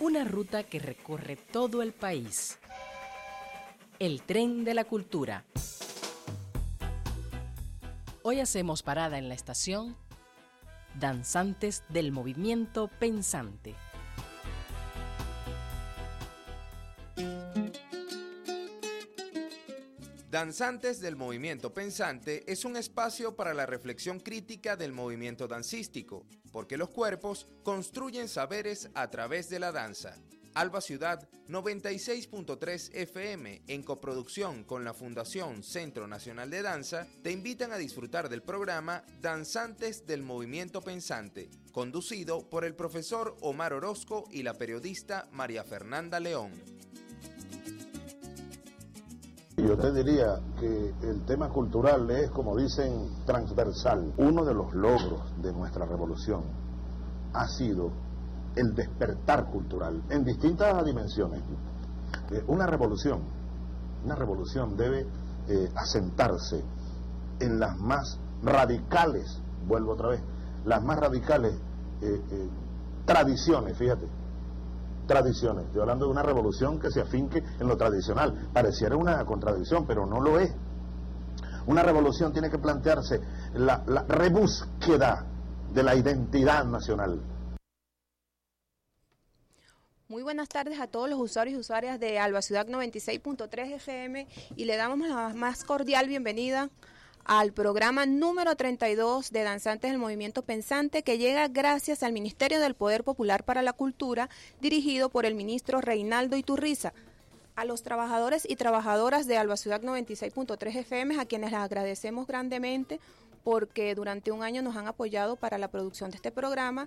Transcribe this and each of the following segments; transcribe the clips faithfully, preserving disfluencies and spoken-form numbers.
Una ruta que recorre todo el país. El tren de la cultura. Hoy hacemos parada en la estación Danzantes del Movimiento Pensante. Danzantes del Movimiento Pensante es un espacio para la reflexión crítica del movimiento dancístico, porque los cuerpos construyen saberes a través de la danza. Alba Ciudad noventa y seis punto tres F M, en coproducción con la Fundación Centro Nacional de Danza, te invitan a disfrutar del programa Danzantes del Movimiento Pensante, conducido por el profesor Omar Orozco y la periodista María Fernanda León. Yo te diría que el tema cultural es, como dicen, transversal. Uno de los logros de nuestra revolución ha sido el despertar cultural en distintas dimensiones. Eh, una revolución, una revolución debe eh, asentarse en las más radicales, vuelvo otra vez, las más radicales eh, eh, tradiciones, fíjate. Tradiciones, estoy hablando de una revolución que se afinque en lo tradicional. Pareciera una contradicción, pero no lo es. Una revolución tiene que plantearse la, la rebúsqueda de la identidad nacional. Muy buenas tardes a todos los usuarios y usuarias de Alba Ciudad noventa y seis punto tres F M y le damos la más cordial bienvenida al programa número treinta y dos de Danzantes del Movimiento Pensante, que llega gracias al Ministerio del Poder Popular para la Cultura, dirigido por el ministro Reinaldo Iturriza. A los trabajadores y trabajadoras de Alba Ciudad noventa y seis punto tres F M, a quienes les agradecemos grandemente porque durante un año nos han apoyado para la producción de este programa.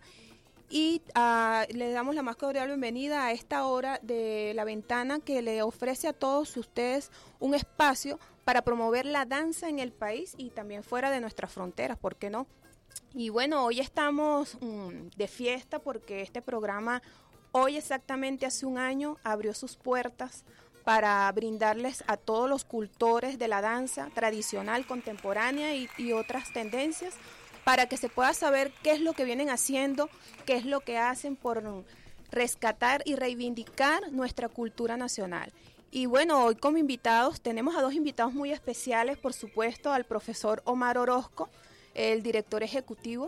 Y uh, le damos la más cordial bienvenida a esta hora de La Ventana, que le ofrece a todos ustedes un espacio para promover la danza en el país y también fuera de nuestras fronteras, ¿por qué no? Y bueno, hoy estamos um, de fiesta porque este programa hoy exactamente hace un año abrió sus puertas para brindarles a todos los cultores de la danza tradicional, contemporánea y, y otras tendencias, para que se pueda saber qué es lo que vienen haciendo, qué es lo que hacen por rescatar y reivindicar nuestra cultura nacional. Y bueno, hoy como invitados tenemos a dos invitados muy especiales, por supuesto, al profesor Omar Orozco, el director ejecutivo,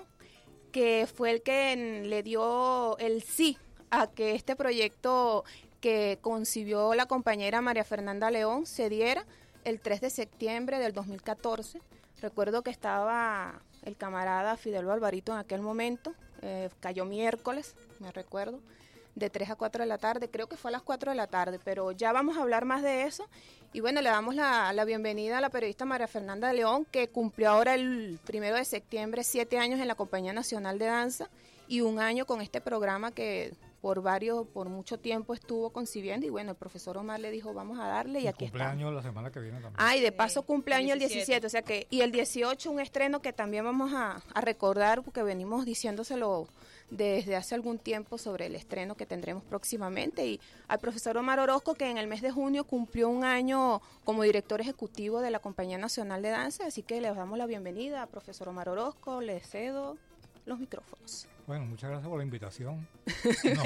que fue el que le dio el sí a que este proyecto que concibió la compañera María Fernanda León se diera el tres de septiembre del dos mil catorce. Recuerdo que estaba el camarada Fidel Alvarito en aquel momento, eh, cayó miércoles, me recuerdo, de tres a cuatro de la tarde, creo que fue a las cuatro de la tarde, pero ya vamos a hablar más de eso. Y bueno, le damos la, la bienvenida a la periodista María Fernanda León, que cumplió ahora el primero de septiembre siete años en la Compañía Nacional de Danza y un año con este programa que por varios, por mucho tiempo estuvo concibiendo. Y bueno, el profesor Omar le dijo, vamos a darle y, y aquí está. Cumpleaños la semana que viene también. Ah, y de paso cumpleaños el diecisiete, o sea que, y el dieciocho un estreno que también vamos a, a recordar, porque venimos diciéndoselo desde hace algún tiempo sobre el estreno que tendremos próximamente. Y al profesor Omar Orozco, que en el mes de junio cumplió un año como director ejecutivo de la Compañía Nacional de Danza, así que le damos la bienvenida a profesor Omar Orozco, le cedo los micrófonos. Bueno, muchas gracias por la invitación. No,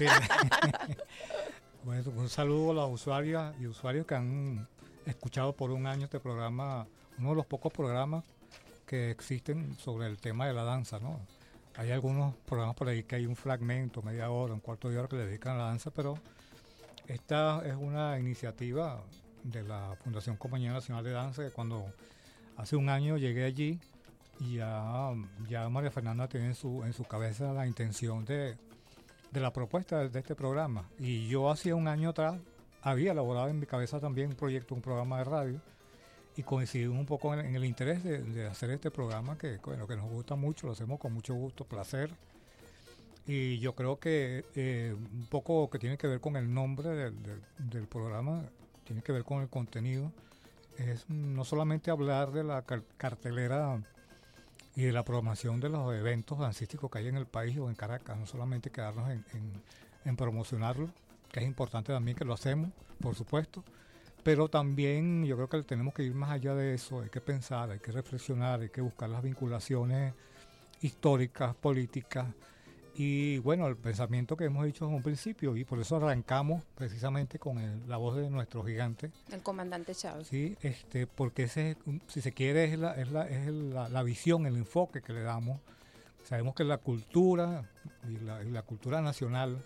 bueno, un saludo a las usuarias y usuarios que han escuchado por un año este programa, uno de los pocos programas que existen sobre el tema de la danza, ¿no? Hay algunos programas por ahí que hay un fragmento, media hora, un cuarto de hora que le dedican a la danza, pero esta es una iniciativa de la Fundación Compañía Nacional de Danza, que cuando hace un año llegué allí, y ya, ya María Fernanda tiene en su, en su cabeza la intención de, de la propuesta de este programa. Y yo hacía un año atrás había elaborado en mi cabeza también un proyecto, un programa de radio, y coincidimos un poco en, en el interés de, de hacer este programa que, bueno, que nos gusta mucho, lo hacemos con mucho gusto, placer. Y yo creo que eh, un poco que tiene que ver con el nombre del, del, del programa, tiene que ver con el contenido. Es no solamente hablar de la car- cartelera y de la programación de los eventos dancísticos que hay en el país o en Caracas, no solamente quedarnos en, en, en promocionarlo, que es importante también que lo hacemos, por supuesto, pero también yo creo que tenemos que ir más allá de eso, hay que pensar, hay que reflexionar, hay que buscar las vinculaciones históricas, políticas Y bueno, el pensamiento que hemos dicho en un principio, y por eso arrancamos precisamente con el, la voz de nuestro gigante. El comandante Chávez. Sí, este, porque ese, si se quiere, es, la, es, la, es la, la visión, el enfoque que le damos. Sabemos que la cultura y la, y la cultura nacional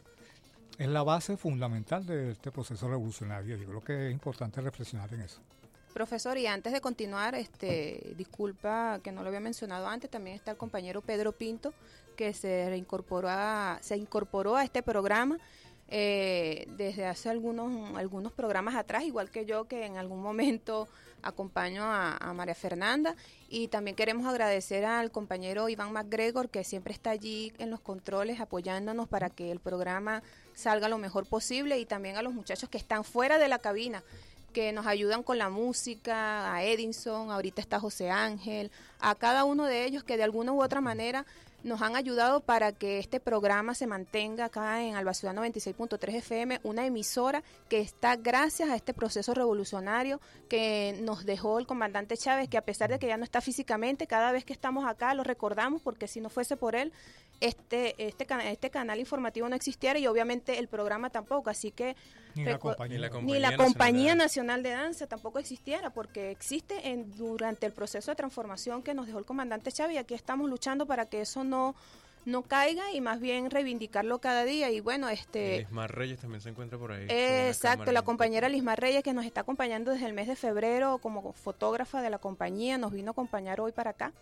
es la base fundamental de este proceso revolucionario. Yo creo que es importante reflexionar en eso. Profesor, y antes de continuar, este, disculpa que no lo había mencionado antes, también está el compañero Pedro Pinto, que se reincorporó a, se incorporó a este programa eh, desde hace algunos, algunos programas atrás, igual que yo, que en algún momento acompaño a, a María Fernanda. Y también queremos agradecer al compañero Iván MacGregor, que siempre está allí en los controles apoyándonos para que el programa salga lo mejor posible, y también a los muchachos que están fuera de la cabina, que nos ayudan con la música, a Edinson, ahorita está José Ángel, a cada uno de ellos que de alguna u otra manera nos han ayudado para que este programa se mantenga acá en Alba Ciudad noventa y seis punto tres F M, una emisora que está gracias a este proceso revolucionario que nos dejó el comandante Chávez, que a pesar de que ya no está físicamente, cada vez que estamos acá lo recordamos, porque si no fuese por él, este este, este canal informativo no existiera, y obviamente el programa tampoco, así que ni la compañía, ni la ni compañía, la nacional, compañía de nacional de danza tampoco existiera, porque existe en durante el proceso de transformación que nos dejó el comandante Chávez, y aquí estamos luchando para que eso no no caiga y más bien reivindicarlo cada día. Y bueno, este Lismar Reyes también se encuentra por ahí. eh, exacto, la compañera Lismar Reyes, que nos está acompañando desde el mes de febrero como fotógrafa de la compañía, nos vino a acompañar hoy para acá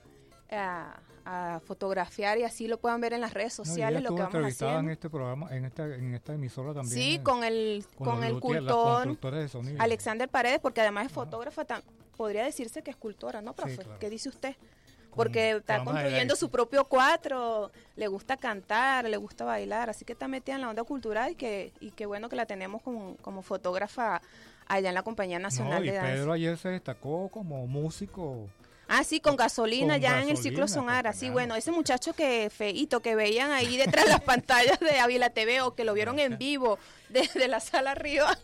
a, a fotografiar, y así lo puedan ver en las redes sociales, no, lo que vamos haciendo. En este programa, en esta, en esta emisora también. Sí, eh, con el con, con el cultor Alexander Paredes, porque además es fotógrafa, tam, podría decirse que es escultora, ¿no, profe? Sí, claro. ¿Qué dice usted? Porque está construyendo su propio cuatro, le gusta cantar, le gusta bailar, así que está metida en la onda cultural, y que y qué bueno que la tenemos como, como fotógrafa allá en la Compañía Nacional no, y de Danza. Pedro ayer se destacó como músico. Ah, sí, con gasolina con ya gasolina, en el ciclo Sonara. Sí, bueno, ese muchacho que feíto, que veían ahí detrás de las pantallas de Ávila T V, o que lo vieron en vivo desde la sala arriba,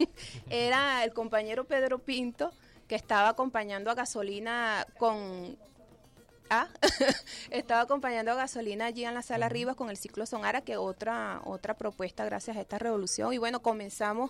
era el compañero Pedro Pinto, que estaba acompañando a Gasolina con... Ah, estaba acompañando a Gasolina allí en la sala arriba con el ciclo Sonara, que otra otra propuesta gracias a esta revolución. Y bueno, comenzamos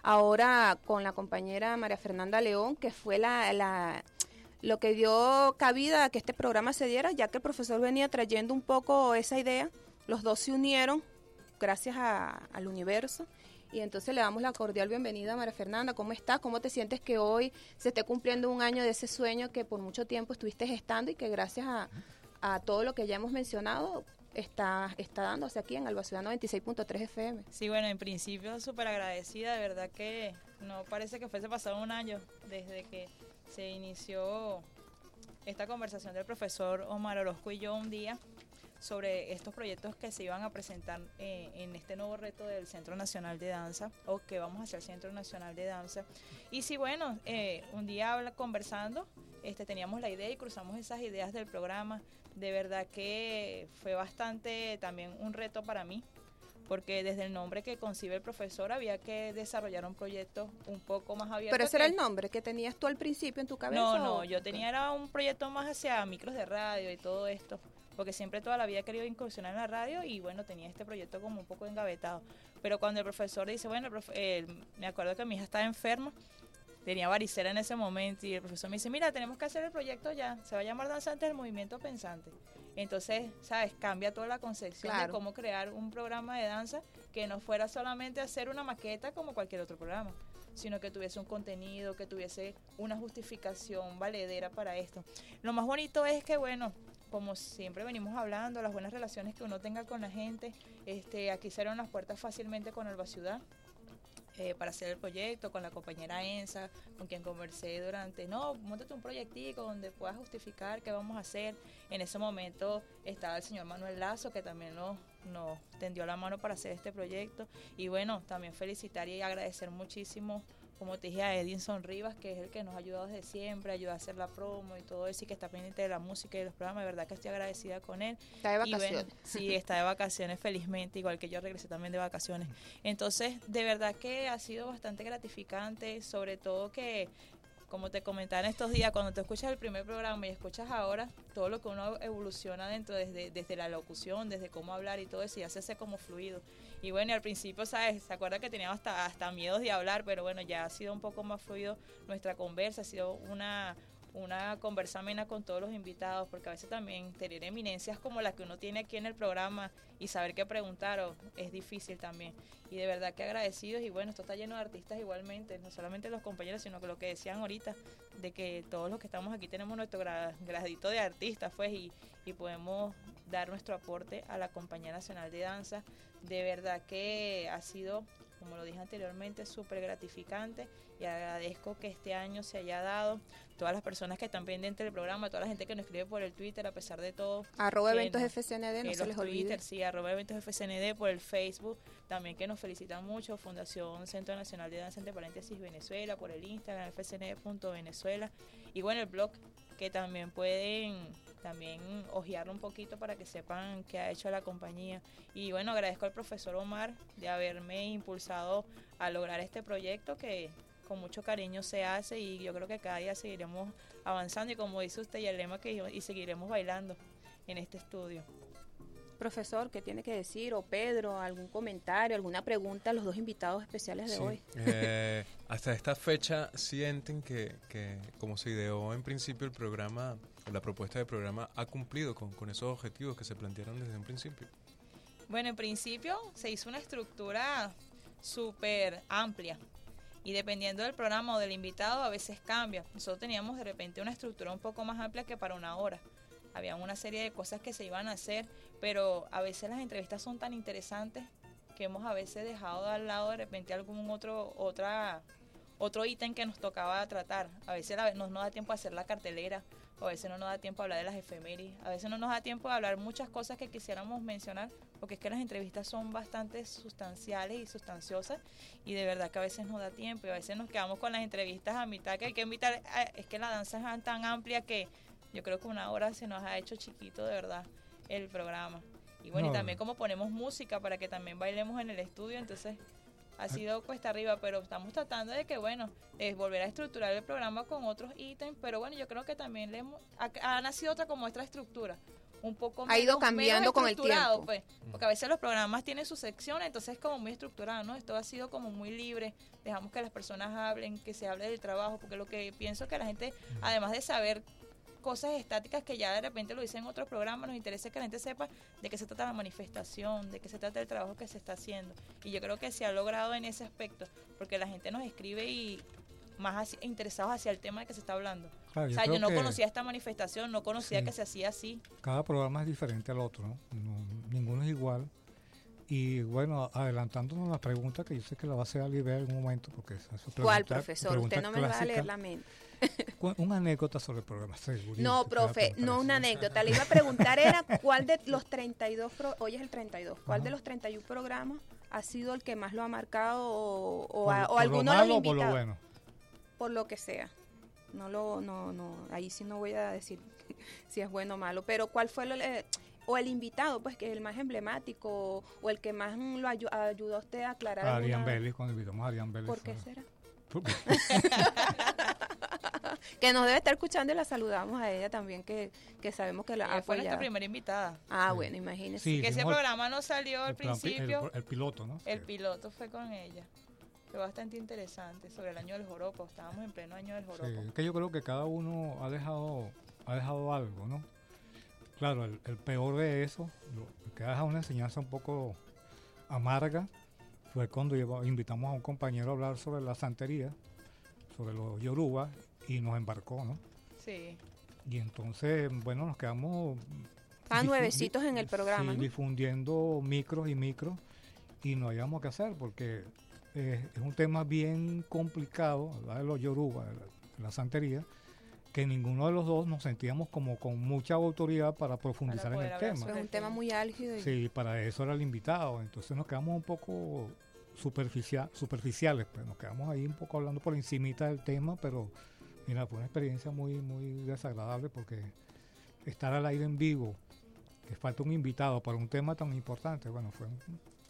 ahora con la compañera María Fernanda León, que fue la... la lo que dio cabida a que este programa se diera, ya que el profesor venía trayendo un poco esa idea. Los dos se unieron gracias a, al universo, y entonces le damos la cordial bienvenida a María Fernanda. ¿Cómo estás? ¿Cómo te sientes que hoy se esté cumpliendo un año de ese sueño que por mucho tiempo estuviste gestando, y que gracias a, a todo lo que ya hemos mencionado está, está dándose aquí en Alba Ciudad noventa y seis punto tres F M? Sí, bueno, en principio súper agradecida, de verdad que no parece que fuese pasado un año desde que se inició esta conversación del profesor Omar Orozco y yo un día sobre estos proyectos que se iban a presentar eh, en este nuevo reto del Centro Nacional de Danza, o que vamos hacia el Centro Nacional de Danza. Y sí, bueno, eh, un día habla, conversando, este, teníamos la idea y cruzamos esas ideas del programa. De verdad que fue bastante también un reto para mí, porque desde el nombre que concibe el profesor había que desarrollar un proyecto un poco más abierto. ¿Pero ese era el nombre que tenías tú al principio en tu cabeza? No, no, yo tenía era un proyecto más hacia micros de radio y todo esto, porque siempre toda la vida he querido incursionar en la radio, y bueno, tenía este proyecto como un poco engavetado. Pero cuando el profesor dice, bueno, el profe, eh, me acuerdo que mi hija estaba enferma, tenía varicela en ese momento, y el profesor me dice, mira, tenemos que hacer el proyecto ya, se va a llamar Danzantes del Movimiento Pensante. Entonces, ¿sabes? Cambia toda la concepción claro. de cómo crear un programa de danza que no fuera solamente hacer una maqueta como cualquier otro programa, sino que tuviese un contenido, que tuviese una justificación valedera para esto. Lo más bonito es que, bueno, como siempre venimos hablando, las buenas relaciones que uno tenga con la gente, este, aquí se abren las puertas fácilmente con Alba Ciudad. Eh, para hacer el proyecto, con la compañera Ensa, con quien conversé durante, no, móntate un proyectico donde puedas justificar qué vamos a hacer. En ese momento estaba el señor Manuel Lazo, que también nos, nos tendió la mano para hacer este proyecto. Y bueno, también felicitar y agradecer muchísimo, como te dije, a Edinson Rivas, que es el que nos ha ayudado desde siempre, ayuda a hacer la promo y todo eso, y que está pendiente de la música y de los programas. De verdad que estoy agradecida con él. Está de vacaciones. Y bueno, sí, está de vacaciones, felizmente, igual que yo regresé también de vacaciones. Entonces, de verdad que ha sido bastante gratificante, sobre todo que como te comentaba en estos días, cuando te escuchas el primer programa y escuchas ahora, todo lo que uno evoluciona dentro, desde, desde la locución, desde cómo hablar y todo eso, y hace como fluido. Y bueno, y al principio, ¿sabes? Se acuerda que teníamos hasta, hasta miedos de hablar, pero bueno, ya ha sido un poco más fluido nuestra conversa, ha sido una... una conversa amena con todos los invitados, porque a veces también tener eminencias como la que uno tiene aquí en el programa y saber qué preguntar oh, es difícil también, y de verdad que agradecidos. Y bueno, esto está lleno de artistas igualmente, no solamente los compañeros, sino que lo que decían ahorita, de que todos los que estamos aquí tenemos nuestro gra- gradito de artistas, pues, y, y podemos dar nuestro aporte a la Compañía Nacional de Danza. De verdad que ha sido, como lo dije anteriormente, súper gratificante, y agradezco que este año se haya dado. Todas las personas que están pendientes del programa, toda la gente que nos escribe por el Twitter, a pesar de todo. Arroba que eventos nos- F C N D, no eh, se los les olvide. Twitter, sí, arroba eventos F C N D, por el Facebook, también que nos felicitan mucho, Fundación Centro Nacional de Danza, entre paréntesis, Venezuela, por el Instagram, f c n d punto venezuela, y bueno, el blog, que también pueden también hojearlo un poquito para que sepan qué ha hecho la compañía. Y bueno, agradezco al profesor Omar de haberme impulsado a lograr este proyecto que con mucho cariño se hace, y yo creo que cada día seguiremos avanzando, y como dice usted, y el lema que dijo, y seguiremos bailando en este estudio. Profesor, ¿qué tiene que decir? O Pedro, algún comentario, alguna pregunta a los dos invitados especiales de Sí, hoy. eh, hasta esta fecha sienten que, que como se ideó en principio el programa, o la propuesta de programa, ha cumplido con, con esos objetivos que se plantearon desde un principio. Bueno, en principio se hizo una estructura súper amplia, y dependiendo del programa o del invitado a veces cambia. Nosotros teníamos de repente una estructura un poco más amplia que para una hora. Había una serie de cosas que se iban a hacer, pero a veces las entrevistas son tan interesantes que hemos a veces dejado al lado de repente algún otro otra otro ítem que nos tocaba tratar. A veces la, no nos da tiempo a hacer la cartelera, o a veces no nos da tiempo a hablar de las efemérides, a veces no nos da tiempo a hablar muchas cosas que quisiéramos mencionar, porque es que las entrevistas son bastante sustanciales y sustanciosas, y de verdad que a veces no da tiempo, y a veces nos quedamos con las entrevistas a mitad, que hay que invitar. Es que la danza es tan amplia que yo creo que una hora se nos ha hecho chiquito de verdad el programa. Y bueno, No. y también como ponemos música para que también bailemos en el estudio, entonces ha sido cuesta arriba, pero estamos tratando de que, bueno, es volver a estructurar el programa con otros ítems, pero bueno, yo creo que también le hemos, ha, ha nacido otra como nuestra estructura, un poco Ha ido menos- cambiando menos con el estructurado, tiempo. pues, porque a veces los programas tienen sus secciones, entonces es como muy estructurado, ¿no? Esto ha sido como muy libre, dejamos que las personas hablen, que se hable del trabajo, porque lo que pienso es que la gente, además de saber cosas estáticas que ya de repente lo dicen en otros programas, nos interesa que la gente sepa de qué se trata la manifestación, de qué se trata el trabajo que se está haciendo, y yo creo que se ha logrado en ese aspecto, porque la gente nos escribe y más hacia- interesados hacia el tema de que se está hablando. Claro, O yo sea, yo creo no que conocía esta manifestación, no conocía Sí. que se hacía así. cada programa es diferente al otro, ¿no? No, ninguno es igual. Y bueno, adelantándonos a la pregunta que yo sé que la va a hacer Alibert en un momento, porque esa es su ¿Cuál, pregunta- profesor? pregunta Usted no me va a clásica. leer la mente. Cu- Una anécdota sobre el programa, segurísimo No, que te va a profe, preguntar no eso. una anécdota. Le iba a preguntar era cuál de los treinta y dos, pro- hoy es el treinta y dos, cuál Ajá. de los treinta y uno programas ha sido el que más lo ha marcado, o, o, Por- a- o por lo alguno de los malo o por lo invitados, bueno. por lo que sea. No lo, no, no, ahí sí no voy a decir si es bueno o malo, pero cuál fue lo, eh, o el invitado, pues que es el más emblemático, o el que más mm, lo ayu- ayudó a usted a aclarar. A Arián alguna- Vélez, cuando invitamos a Arián Vélez. ¿Por qué fue- será? porque- Que nos debe estar escuchando, y la saludamos a ella también, que, que sabemos que la ha Ella fue nuestra apoyado. primera invitada. Ah, Sí. bueno, imagínese. Sí, Que ese hicimos el- programa no salió al el plan- el- principio, El, piloto, ¿no? el Que- piloto fue con ella. Fue bastante interesante, sobre el año del joropo, estábamos en pleno año del Sí, joropo. es que yo creo que cada uno ha dejado ha dejado algo, ¿no? Claro, el, el peor de eso, lo que ha dejado una enseñanza un poco amarga, fue cuando llevó- invitamos a un compañero a hablar sobre la santería, sobre los yoruba, y nos embarcó, ¿no? Sí. Y entonces, bueno, nos quedamos... Estaban difu- nuevecitos di- en el programa, sí, ¿no? difundiendo micros y micros, y no habíamos que hacer, porque eh, es un tema bien complicado, hablar de los yoruba, de la, de la santería, que ninguno de los dos nos sentíamos como con mucha autoridad para profundizar en poder el hablar tema. Pues es un tema muy álgido. Y Sí, para eso era el invitado, entonces nos quedamos un poco superficial, superficiales, pues nos quedamos ahí un poco hablando por encimita del tema, pero mira, fue una experiencia muy, muy desagradable, porque estar al aire en vivo, que falta un invitado para un tema tan importante, bueno, fue un-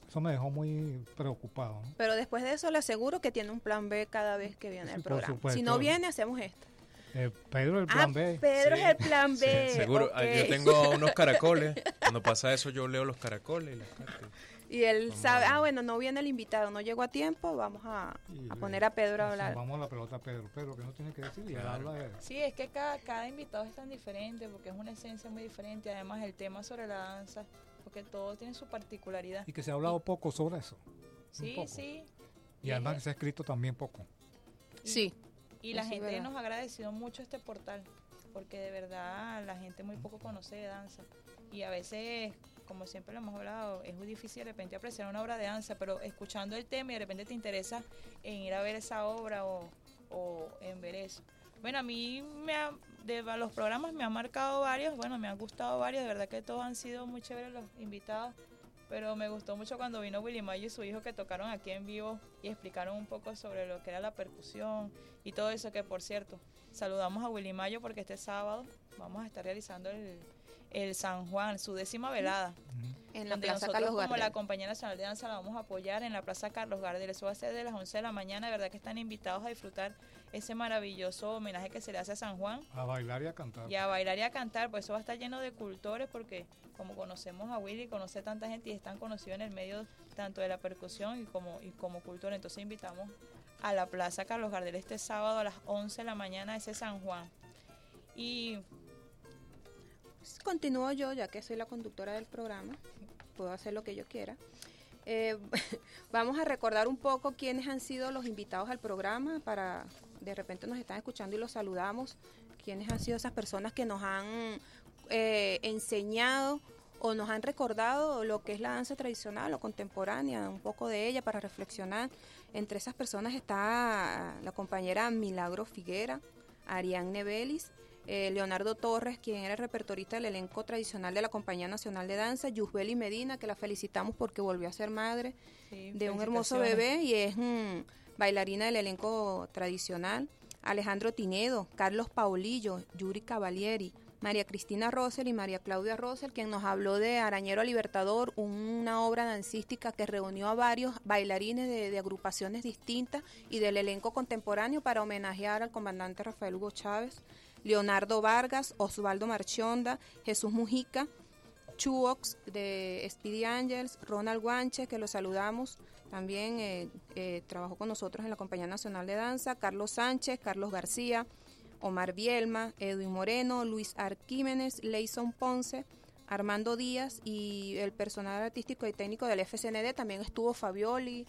eso me dejó muy preocupado, ¿no? Pero después de eso le aseguro que tiene un plan B cada vez que viene Sí, el por programa. supuesto. Si no viene, hacemos esto. Eh, Pedro, el Ah, plan B. Pedro Sí, es el plan B. Sí, seguro. Ah, ok. Yo tengo unos caracoles. Cuando pasa eso, yo leo los caracoles y las cartas. Y él Vamos sabe, a- ah, bueno, no viene el invitado, no llegó a tiempo, vamos a, Y a le- poner a Pedro a hablar. Vamos a la pelota a Pedro. Pedro, ¿qué no tiene que decir? Y él Claro. habla de... Sí, es que cada, cada invitado es tan diferente porque es una esencia muy diferente. Además, el tema sobre la danza, porque todo tiene su particularidad. Y que se ha hablado poco sobre eso. Sí, poco. sí. Y además que se ha escrito también poco. Sí. Y la Eso es gente verdad. nos ha agradecido mucho este portal, porque de verdad la gente muy poco conoce de danza. Y a veces, como siempre lo hemos hablado, es muy difícil de repente apreciar una obra de danza, pero escuchando el tema y de repente te interesa en ir a ver esa obra o, o en ver eso. Bueno, a mí me ha- de va- los programas me han marcado varios, bueno, me han gustado varios, de verdad que todos han sido muy chéveres los invitados. Pero me gustó mucho cuando vino Willy Mayo y su hijo, que tocaron aquí en vivo y explicaron un poco sobre lo que era la percusión y todo eso, que por cierto, saludamos a Willy Mayo porque este sábado vamos a estar realizando el, el San Juan, su décima velada. En la donde Plaza nosotros Carlos como Gardel. la Compañía Nacional de Danza la vamos a apoyar en la Plaza Carlos Gardel. Eso va a ser de las once de la mañana, de verdad que están invitados a disfrutar ese maravilloso homenaje que se le hace a San Juan. A bailar y a cantar. Y a bailar y a cantar, pues eso va a estar lleno de cultores porque como conocemos a Willy, conoce tanta gente y es tan conocido en el medio tanto de la percusión y como, y como cultor, entonces invitamos a la Plaza Carlos Gardel este sábado a las once de la mañana, ese San Juan. Y Continúo yo, ya que soy la conductora del programa, puedo hacer lo que yo quiera. Eh, vamos a recordar un poco quiénes han sido los invitados al programa, para de repente nos están escuchando y los saludamos, quiénes han sido esas personas que nos han eh, enseñado o nos han recordado lo que es la danza tradicional o contemporánea, un poco de ella para reflexionar. Entre esas personas está la compañera Milagro Figuera, Ariadne Vélez, eh, Leonardo Torres, quien era el repertorista del elenco tradicional de la Compañía Nacional de Danza, Yusbeli Medina, que la felicitamos porque volvió a ser madre sí, de un hermoso felicitaciones. bebé y es mm, bailarina del elenco tradicional, Alejandro Tinedo, Carlos Paulillo, Yuri Cavalieri, María Cristina Rosel y María Claudia Rosel, quien nos habló de Arañero Libertador, una obra dancística que reunió a varios bailarines de, de agrupaciones distintas y del elenco contemporáneo para homenajear al comandante Rafael Hugo Chávez, Leonardo Vargas, Osvaldo Marchionda, Jesús Mujica, Chuox de Speedy Angels, Ronald Guanche, que lo saludamos, también eh, eh, trabajó con nosotros en la Compañía Nacional de Danza, Carlos Sánchez, Carlos García, Omar Bielma, Edwin Moreno, Luis Arquímenes, Leison Ponce, Armando Díaz y el personal artístico y técnico del F C N D. También estuvo Fabioli,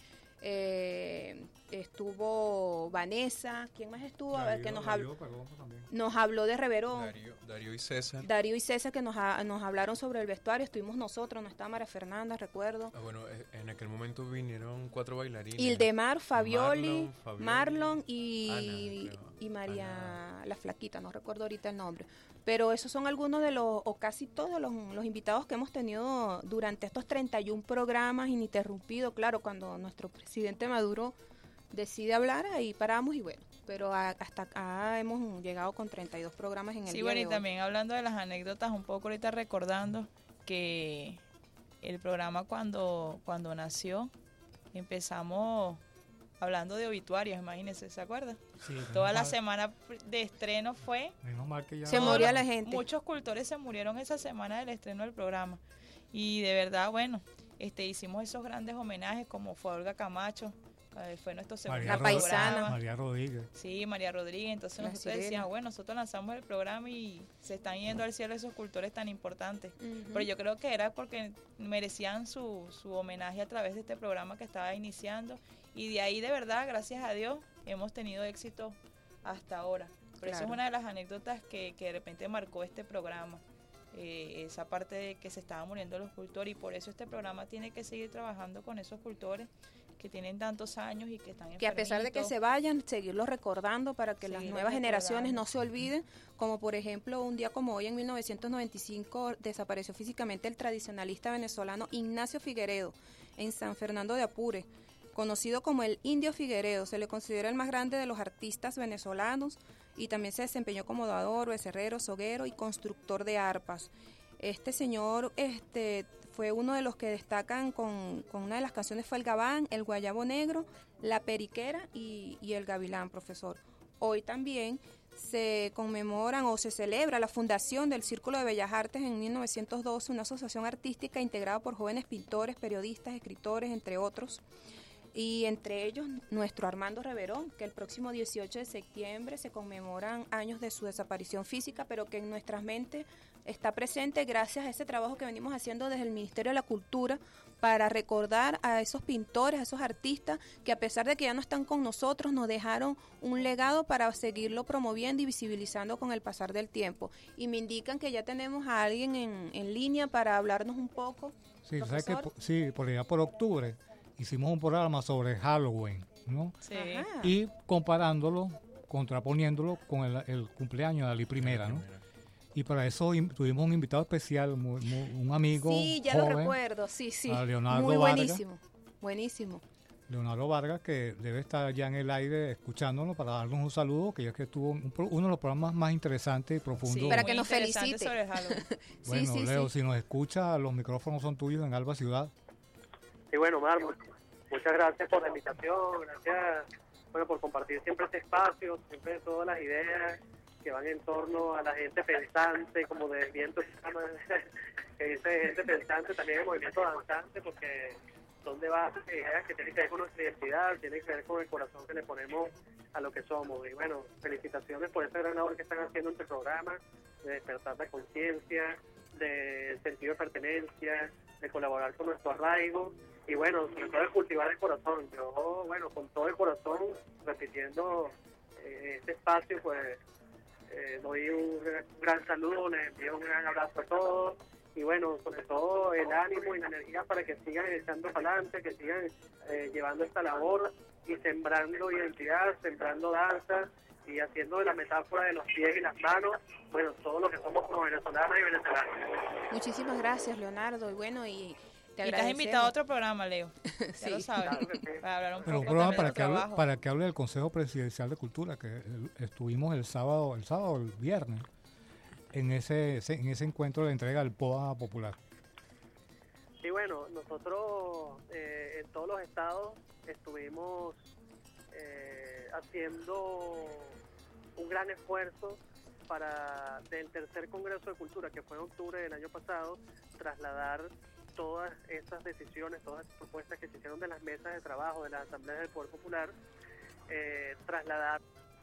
eh, estuvo Vanessa, ¿quién más estuvo? A ver, que nos, Darío, habló, perdón, también. nos habló de Reverón. Darío, Darío y César. Darío y César, que nos, ha- nos hablaron sobre el vestuario, estuvimos nosotros, no estaba María Fernanda, recuerdo. Ah, bueno, eh, en aquel momento vinieron cuatro bailarines. Ildemar, Fabioli, Marlon, Fabioli, Marlon y, Ana, creo. y María, Ana. la flaquita, no recuerdo ahorita el nombre. Pero esos son algunos de los, o casi todos los, los invitados que hemos tenido durante estos treinta y un programas ininterrumpidos. Claro, cuando nuestro presidente Maduro decide hablar, ahí paramos y bueno. Pero a- hasta acá hemos llegado con treinta y dos programas en el Sí, día bueno, de y hoy. también hablando de las anécdotas, un poco ahorita recordando que el programa cuando, cuando nació, empezamos hablando de obituarios, imagínense, ¿se acuerdan? Sí, menos Toda la mal- semana de estreno fue... Menos mal que ya... Se todos moría los- la gente. Muchos cultores se murieron esa semana del estreno del programa. Y de verdad, bueno, este hicimos esos grandes homenajes como fue Olga Camacho, eh, fue nuestro segundo María La Ro- paisana. programa. María Rodríguez. Sí, María Rodríguez. Entonces La nosotros sirena. decíamos, bueno, nosotros lanzamos el programa y se están yendo al cielo esos cultores tan importantes. Ujú. Pero yo creo que era porque merecían su, su homenaje a través de este programa que estaba iniciando. Y de ahí, de verdad, gracias a Dios, hemos tenido éxito hasta ahora. Pero eso es Claro. una de las anécdotas que, que de repente marcó este programa. Eh, esa parte de que se estaban muriendo los cultores. Y por eso este programa tiene que seguir trabajando con esos cultores que tienen tantos años y que están Que a pesar de que enfermitos. se vayan, seguirlos recordando para que las Seguirlos nuevas generaciones recordando. no se olviden, como por ejemplo un día como hoy en mil novecientos noventa y cinco desapareció físicamente el tradicionalista venezolano Ignacio Figueredo en San Fernando de Apure, conocido como el Indio Figueredo. Se le considera el más grande de los artistas venezolanos y también se desempeñó como dador, becerrero, soguero y constructor de arpas. Este señor este, fue uno de los que destacan con, con una de las canciones, fue el Gabán, el Guayabo Negro, la Periquera y, y el Gavilán, profesor. Hoy también se conmemoran o se celebra la fundación del Círculo de Bellas Artes en mil novecientos doce, una asociación artística integrada por jóvenes pintores, periodistas, escritores, entre otros. Y entre ellos nuestro Armando Reverón, que el próximo dieciocho de septiembre se conmemoran años de su desaparición física, pero que en nuestras mentes está presente gracias a ese trabajo que venimos haciendo desde el Ministerio de la Cultura para recordar a esos pintores, a esos artistas que a pesar de que ya no están con nosotros, nos dejaron un legado para seguirlo promoviendo y visibilizando con el pasar del tiempo. Y me indican que ya tenemos a alguien en, en línea para hablarnos un poco. Sí, ¿sabes que, sí, por allá por octubre hicimos un programa sobre Halloween, ¿no? Sí. Y comparándolo, contraponiéndolo con el, el cumpleaños de Ali Primera, ¿no? Y para eso in, tuvimos un invitado especial, muy, muy, un amigo Sí, ya joven, lo recuerdo, sí, sí. a Leonardo Muy Vargas. buenísimo, buenísimo. Leonardo Vargas, que debe estar ya en el aire escuchándonos para darnos un saludo, que ya que estuvo un, uno de los programas más interesantes y profundos. Sí, Para muy que nos interesante felicite. sobre Halloween. Bueno, sí, sí, Leo, sí. si nos escucha, los micrófonos son tuyos en Alba Ciudad. Sí, bueno, Mar, muchas gracias por la invitación, gracias bueno, por compartir siempre este espacio, siempre todas las ideas que van en torno a la gente pensante, como de viento que dice gente pensante, también el movimiento danzante, porque son de base ideas que tienen que ver con nuestra identidad, tienen que ver con el corazón que le ponemos a lo que somos. Y bueno, felicitaciones por esa gran labor que están haciendo en este programa, de despertar la conciencia, de sentido de pertenencia, de colaborar con nuestro arraigo y bueno, sobre todo de cultivar el corazón. Yo, bueno, con todo el corazón, repitiendo eh, este espacio, pues eh, doy un gran saludo, les envío un gran abrazo a todos y bueno, sobre todo el ánimo y la energía para que sigan echando para adelante, que sigan eh, llevando esta labor y sembrando identidad, sembrando danza y haciendo de la metáfora de los pies y las manos, bueno, todo lo que somos como venezolanos y venezolanos. Muchísimas gracias, Leonardo, y bueno, y te y te has agradecemos. invitado a otro programa, Leo. Ya Sí. lo sabes. Claro que sí. Para hablar un Pero un poco programa también para de tu que, hable, trabajo. para que hable del Consejo Presidencial de Cultura, que el- estuvimos el sábado, el sábado, el viernes, en ese, ese- en ese encuentro de entrega del P O A Popular. Sí, bueno, nosotros eh, en todos los estados estuvimos eh, haciendo un gran esfuerzo para, del tercer Congreso de Cultura, que fue en octubre del año pasado, trasladar todas esas decisiones, todas esas propuestas que se hicieron de las mesas de trabajo, de las asambleas del Poder Popular, eh, trasladar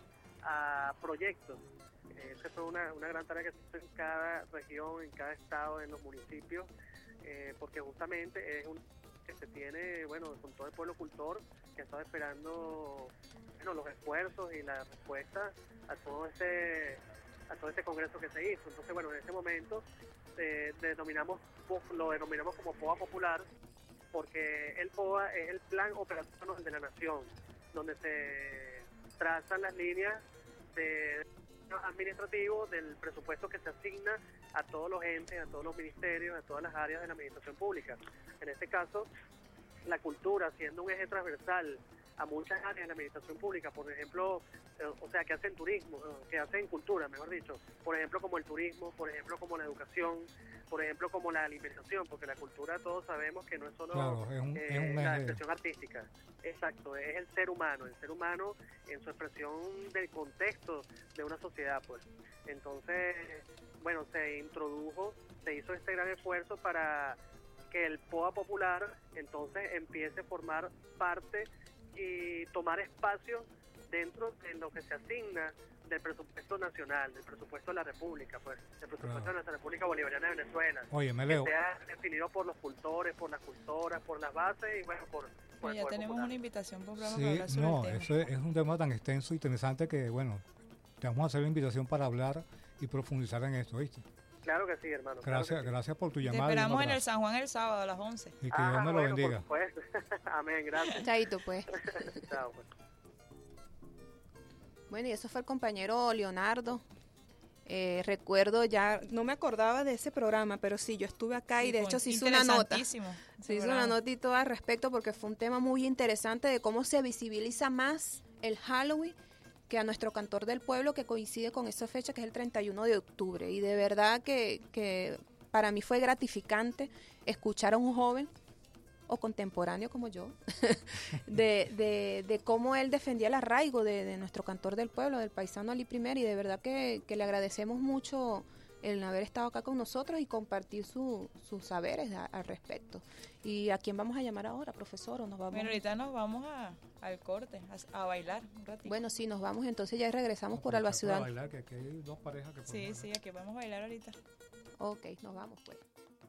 a proyectos. Eh, esa fue una, una gran tarea que se hizo en cada región, en cada estado, en los municipios, eh, porque justamente es un que se tiene, bueno, con todo el pueblo cultor que ha estado esperando bueno, los esfuerzos y la respuesta a todo ese a todo ese congreso que se hizo. Entonces, bueno, en ese momento eh, denominamos lo denominamos como P O A Popular, porque el P O A es el Plan Operativo de la Nación, donde se trazan las líneas de administrativo del presupuesto que se asigna a todos los entes, a todos los ministerios, a todas las áreas de la administración pública. En este caso, la cultura, siendo un eje transversal a muchas áreas de la administración pública, por ejemplo, eh, o sea, que hacen turismo, eh, que hacen cultura, mejor dicho, por ejemplo, como el turismo, por ejemplo, como la educación, por ejemplo, como la alimentación, porque la cultura todos sabemos que no es solo Claro, es un- eh, es un la eje. expresión artística. Exacto, es el ser humano, el ser humano en su expresión del contexto de una sociedad, pues. Entonces, bueno, se introdujo, se hizo este gran esfuerzo para que el P O A Popular entonces empiece a formar parte y tomar espacio dentro de lo que se asigna del presupuesto nacional, del presupuesto de la República, pues, del presupuesto Claro. de nuestra República Bolivariana de Venezuela. Oye, me Que Leo, sea definido por los cultores, por las cultoras, por las bases y bueno, por, por el ya Poder tenemos Popular. una invitación por programa para sí, hablar sobre no, el tema. eso es, es un tema tan extenso y interesante que, bueno, te vamos a hacer la invitación para hablar y profundizar en esto, ¿viste? Claro que sí, hermano. claro Gracias, que sí. gracias por tu Te llamada. y un esperamos en el abrazo. San Juan el sábado a las once. Y que Ah, Dios me lo bueno, bendiga. por supuesto. Amén, gracias. Chaito, pues. Chao, pues. Bueno, y eso fue el compañero Leonardo. Eh, recuerdo ya, no me acordaba de ese programa, pero sí, yo estuve acá y Sí, de fue hecho se hizo una nota. interesantísimo ese Se hizo programa. una nota y todo al respecto porque fue un tema muy interesante de cómo se visibiliza más el Halloween que a nuestro cantor del pueblo, que coincide con esa fecha que es el treinta y uno de octubre. Y de verdad que, que para mí fue gratificante escuchar a un joven o contemporáneo como yo, de, de, de cómo él defendía el arraigo de, de nuestro cantor del pueblo, del paisano Ali Primer, y de verdad que, que le agradecemos mucho el haber estado acá con nosotros y compartir su, sus saberes a, al respecto. ¿Y a quién vamos a llamar ahora, profesor? ¿O nos vamos? Bueno, ahorita nos vamos a, al corte, a, a bailar un ratito. Bueno, sí, nos vamos, entonces ya regresamos por Alba Ciudad. Bailar, que aquí hay dos parejas que sí, sí, aquí vamos a bailar ahorita. Ok, nos vamos pues.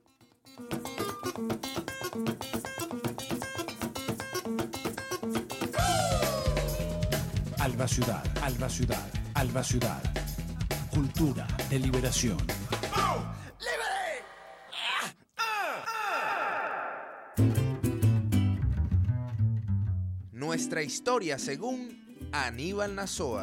Alba Ciudad, Alba Ciudad, Alba Ciudad. Cultura de liberación. ¡Oh! ¡Libre! ¡Ah! ¡Ah! ¡Ah! Nuestra historia según Aníbal Nazoa.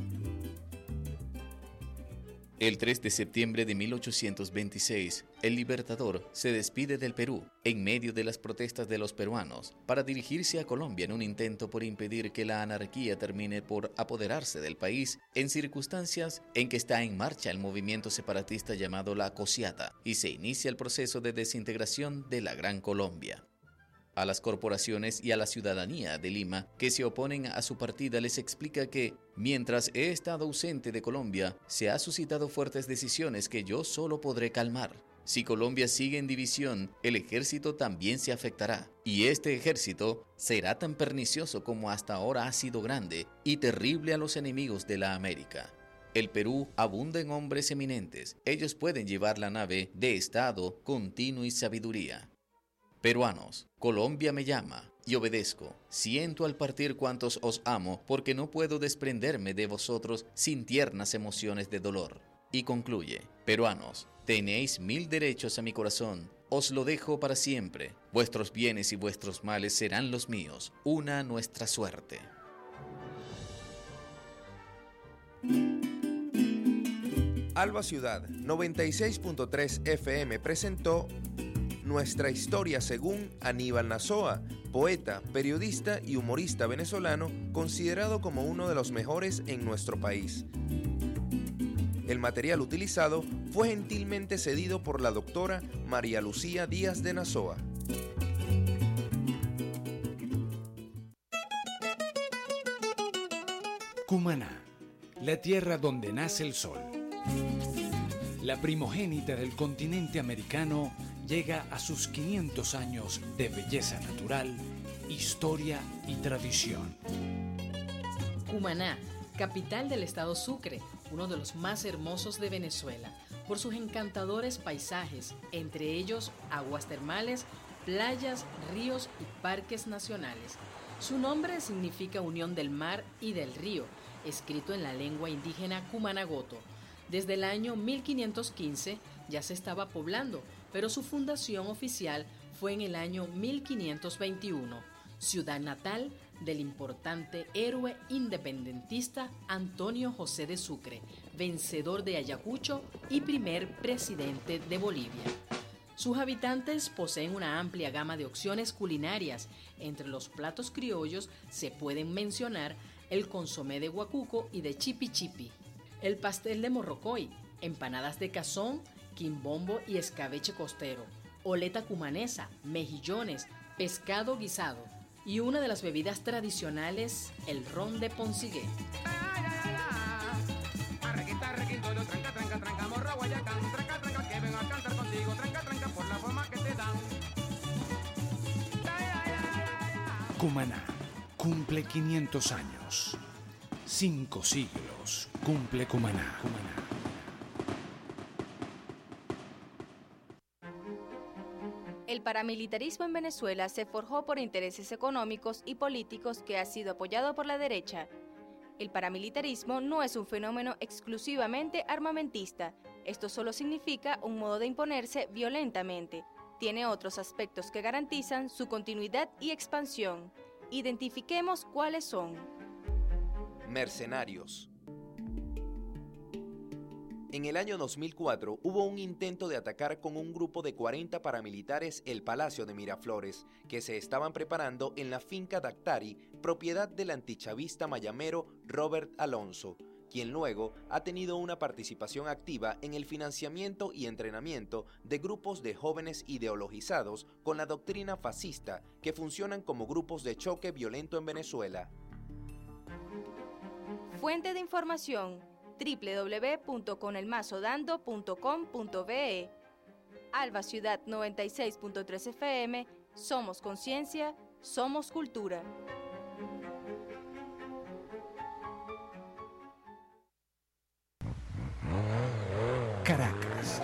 El tres de septiembre de mil ochocientos veintiséis, el Libertador se despide del Perú en medio de las protestas de los peruanos para dirigirse a Colombia en un intento por impedir que la anarquía termine por apoderarse del país en circunstancias en que está en marcha el movimiento separatista llamado la Cociata y se inicia el proceso de desintegración de la Gran Colombia. A las corporaciones y a la ciudadanía de Lima que se oponen a su partida les explica que, mientras he estado ausente de Colombia, se han suscitado fuertes decisiones que yo solo podré calmar. Si Colombia sigue en división, el ejército también se afectará, y este ejército será tan pernicioso como hasta ahora ha sido grande y terrible a los enemigos de la América. El Perú abunda en hombres eminentes, ellos pueden llevar la nave de Estado, continuo y sabiduría. Peruanos, Colombia me llama y obedezco. Siento al partir cuantos os amo, porque no puedo desprenderme de vosotros sin tiernas emociones de dolor. Y concluye, peruanos, tenéis mil derechos a mi corazón, os lo dejo para siempre. Vuestros bienes y vuestros males serán los míos, una nuestra suerte. Alba Ciudad noventa y seis punto tres F M presentó Nuestra historia según Aníbal Nazoa, poeta, periodista y humorista venezolano considerado como uno de los mejores en nuestro país. El material utilizado fue gentilmente cedido por la doctora María Lucía Díaz de Nazoa. Cumaná, la tierra donde nace el sol. La primogénita del continente americano llega a sus quinientos años de belleza natural, historia y tradición. Cumaná, capital del estado Sucre, uno de los más hermosos de Venezuela, por sus encantadores paisajes, entre ellos aguas termales, playas, ríos y parques nacionales. Su nombre significa unión del mar y del río, escrito en la lengua indígena cumanagoto. Desde el año mil quinientos quince ya se estaba poblando, pero su fundación oficial fue en el año mil quinientos veintiuno, ciudad natal del importante héroe independentista Antonio José de Sucre, vencedor de Ayacucho y primer presidente de Bolivia. Sus habitantes poseen una amplia gama de opciones culinarias. Entre los platos criollos se pueden mencionar el consomé de guacuco y de chipi chipi, el pastel de morrocoy, empanadas de cazón, quimbombo y escabeche costero, oleta cumanesa, mejillones, pescado guisado y una de las bebidas tradicionales, el ron de Poncigué. Cumaná cumple quinientos años. Cinco siglos cumple Cumaná. Cumaná. El paramilitarismo en Venezuela se forjó por intereses económicos y políticos que ha sido apoyado por la derecha. El paramilitarismo no es un fenómeno exclusivamente armamentista. Esto solo significa un modo de imponerse violentamente. Tiene otros aspectos que garantizan su continuidad y expansión. Identifiquemos cuáles son. Mercenarios. En el año dos mil cuatro hubo un intento de atacar con un grupo de cuarenta paramilitares el Palacio de Miraflores, que se estaban preparando en la finca Dactari, propiedad del antichavista mayamero Robert Alonso. quien luego ha tenido una participación activa en el financiamiento y entrenamiento de grupos de jóvenes ideologizados con la doctrina fascista que funcionan como grupos de choque violento en Venezuela. Fuente de información: doble u doble u doble u punto con el mazo dando punto com punto be e. Alba Ciudad noventa y seis punto tres F M, somos conciencia, somos cultura. Caracas,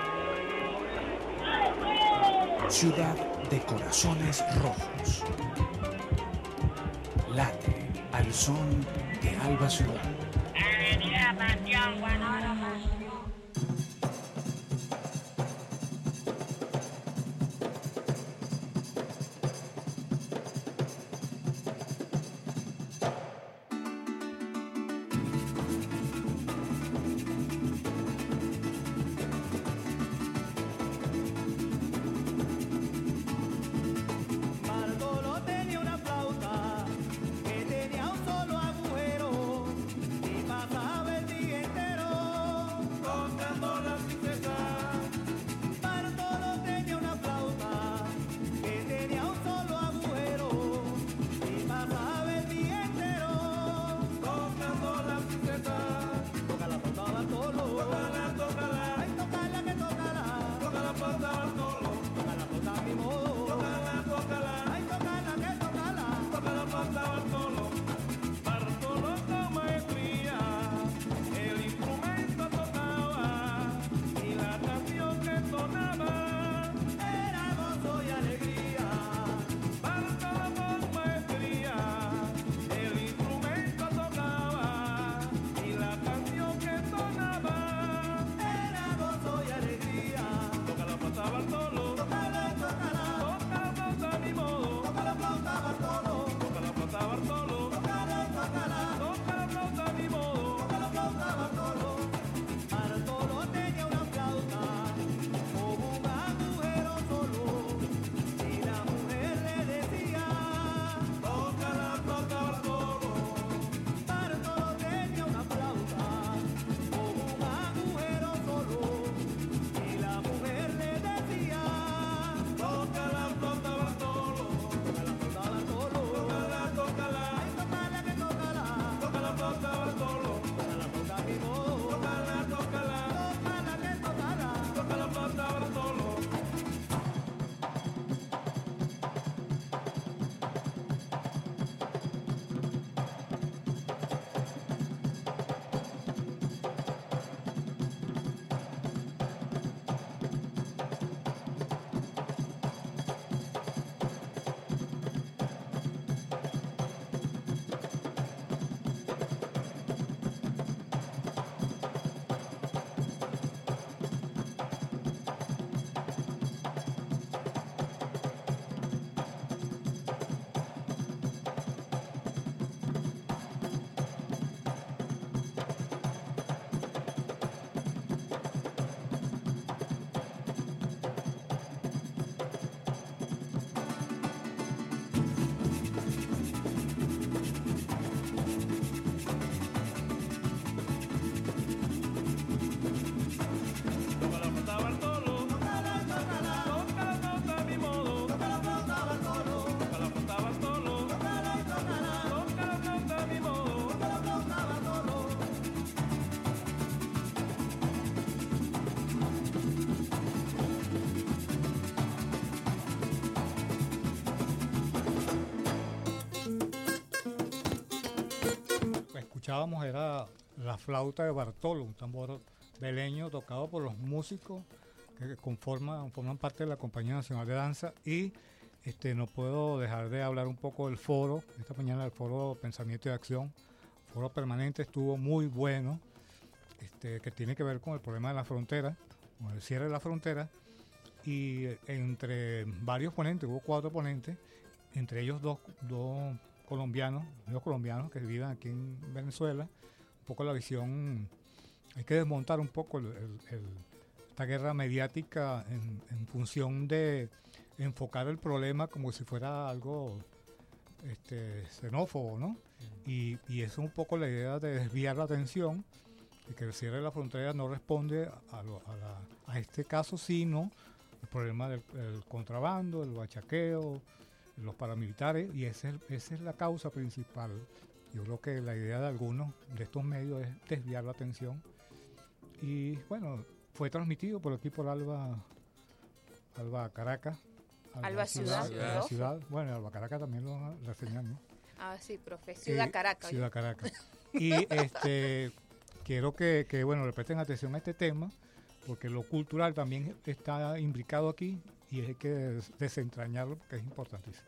ciudad de corazones rojos. Late al son de Alba Ciudad. Escuchábamos era la flauta de Bartolo, un tambor beleño tocado por los músicos que conforman, forman parte de la Compañía Nacional de Danza. Y este, no puedo dejar de hablar un poco del foro, esta mañana el foro Pensamiento y Acción, foro permanente, estuvo muy bueno, este, que tiene que ver con el problema de la frontera, con el cierre de la frontera, y entre varios ponentes, hubo cuatro ponentes, entre ellos dos, dos colombianos, dos colombianos que viven aquí en Venezuela. Un poco la visión, hay que desmontar un poco el, el, el, esta guerra mediática en, en función de enfocar el problema como si fuera algo este, xenófobo, ¿no? Y, y eso es un poco la idea de desviar la atención, de que el cierre de la frontera no responde a, lo, a, la, a este caso, sino el problema del el contrabando, el bachaqueo, los paramilitares, y ese, esa es la causa principal. Yo creo que la idea de algunos de estos medios es desviar la atención. Y bueno, fue transmitido por aquí por Alba, Alba Caracas. Alba, Alba Ciudad. Ciudad, Alba Ciudad. Bueno, Alba Caracas también lo reseñan, ¿no? Ah, sí, profe. Ciudad eh, Caracas. Ciudad Caracas. Y este, quiero que, que, bueno, le presten atención a este tema, porque lo cultural también está imbricado aquí y hay que desentrañarlo porque es importantísimo.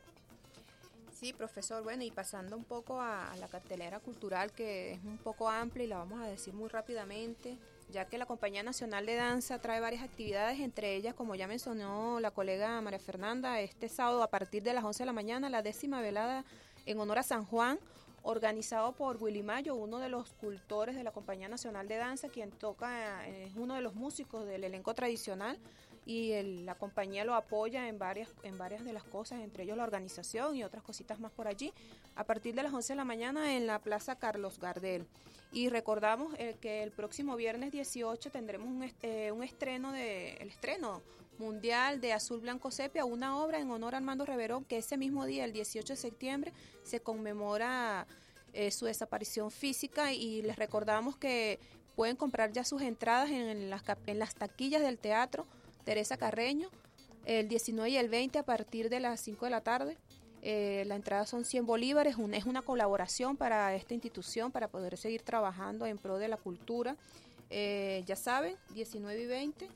Sí, profesor. Bueno, y pasando un poco a, a la cartelera cultural, que es un poco amplia y la vamos a decir muy rápidamente, ya que la Compañía Nacional de Danza trae varias actividades, entre ellas, como ya mencionó la colega María Fernanda, este sábado a partir de las once de la mañana, la décima velada en honor a San Juan, organizado por Willy Mayo, uno de los cultores de la Compañía Nacional de Danza, quien toca, es uno de los músicos del elenco tradicional, y el, la compañía lo apoya en varias, en varias de las cosas, entre ellos la organización y otras cositas más por allí, a partir de las once de la mañana en la Plaza Carlos Gardel. Y recordamos eh, que el próximo viernes dieciocho tendremos un, eh, un estreno, de, el estreno mundial de Azul Blanco Sepia, una obra en honor a Armando Reverón, que ese mismo día, el dieciocho de septiembre, se conmemora eh, su desaparición física, y les recordamos que pueden comprar ya sus entradas en las, en las taquillas del Teatro Teresa Carreño, el diecinueve y el veinte a partir de las cinco de la tarde. Eh, la entrada son cien bolívares, un, es una colaboración para esta institución para poder seguir trabajando en pro de la cultura. Eh, ya saben, diecinueve y veinte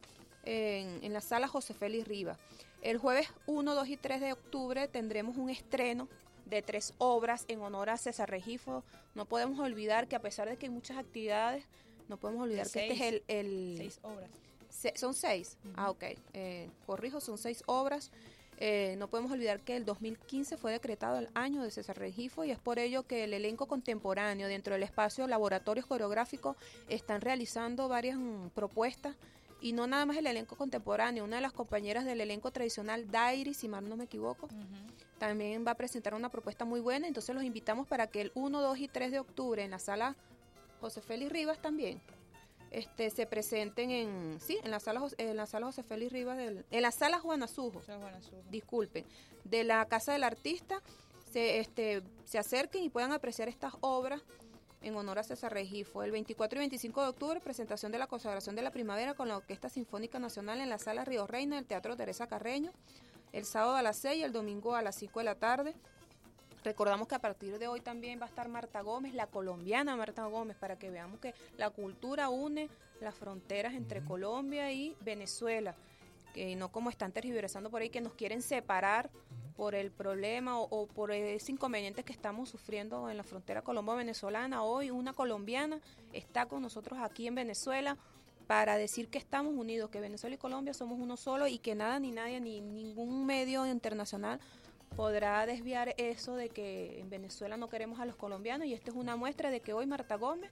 en, en la sala José Félix Rivas. El jueves uno, dos y tres de octubre tendremos un estreno de tres obras en honor a César Regifo. No podemos olvidar que a pesar de que hay muchas actividades, no podemos olvidar que seis, este es el... el seis obras. Se, son seis, uh-huh. ah ok, eh, corrijo, son seis obras. Eh, no podemos olvidar que el dos mil quince fue decretado el año de César Regifo, y es por ello que el elenco contemporáneo dentro del espacio Laboratorios Coreográficos están realizando varias mm, propuestas, y no nada más el elenco contemporáneo. Una de las compañeras del elenco tradicional, Dairi, si mal no me equivoco, uh-huh. también va a presentar una propuesta muy buena. Entonces los invitamos para que el uno, dos y tres de octubre en la sala José Félix Rivas también Este, se presenten en sí en la sala en la sala José Félix Rivas del, en la sala Juan Azujo, disculpen, de la Casa del Artista, se este se acerquen y puedan apreciar estas obras en honor a César Regifo. El veinticuatro y veinticinco de octubre, presentación de la consagración de la primavera con la Orquesta Sinfónica Nacional en la sala Río Reina del Teatro Teresa Carreño, el sábado a las seis y el domingo a las cinco de la tarde. Recordamos que a partir de hoy también va a estar Marta Gómez, la colombiana Marta Gómez, para que veamos que la cultura une las fronteras entre uh-huh. Colombia y Venezuela, que no como están tergiversando por ahí, que nos quieren separar uh-huh. por el problema o, o por ese inconveniente que estamos sufriendo en la frontera colombo-venezolana. Hoy una colombiana está con nosotros aquí en Venezuela para decir que estamos unidos, que Venezuela y Colombia somos uno solo, y que nada ni nadie, ni ningún medio internacional podrá desviar eso de que en Venezuela no queremos a los colombianos, y esta es una muestra de que hoy Marta Gómez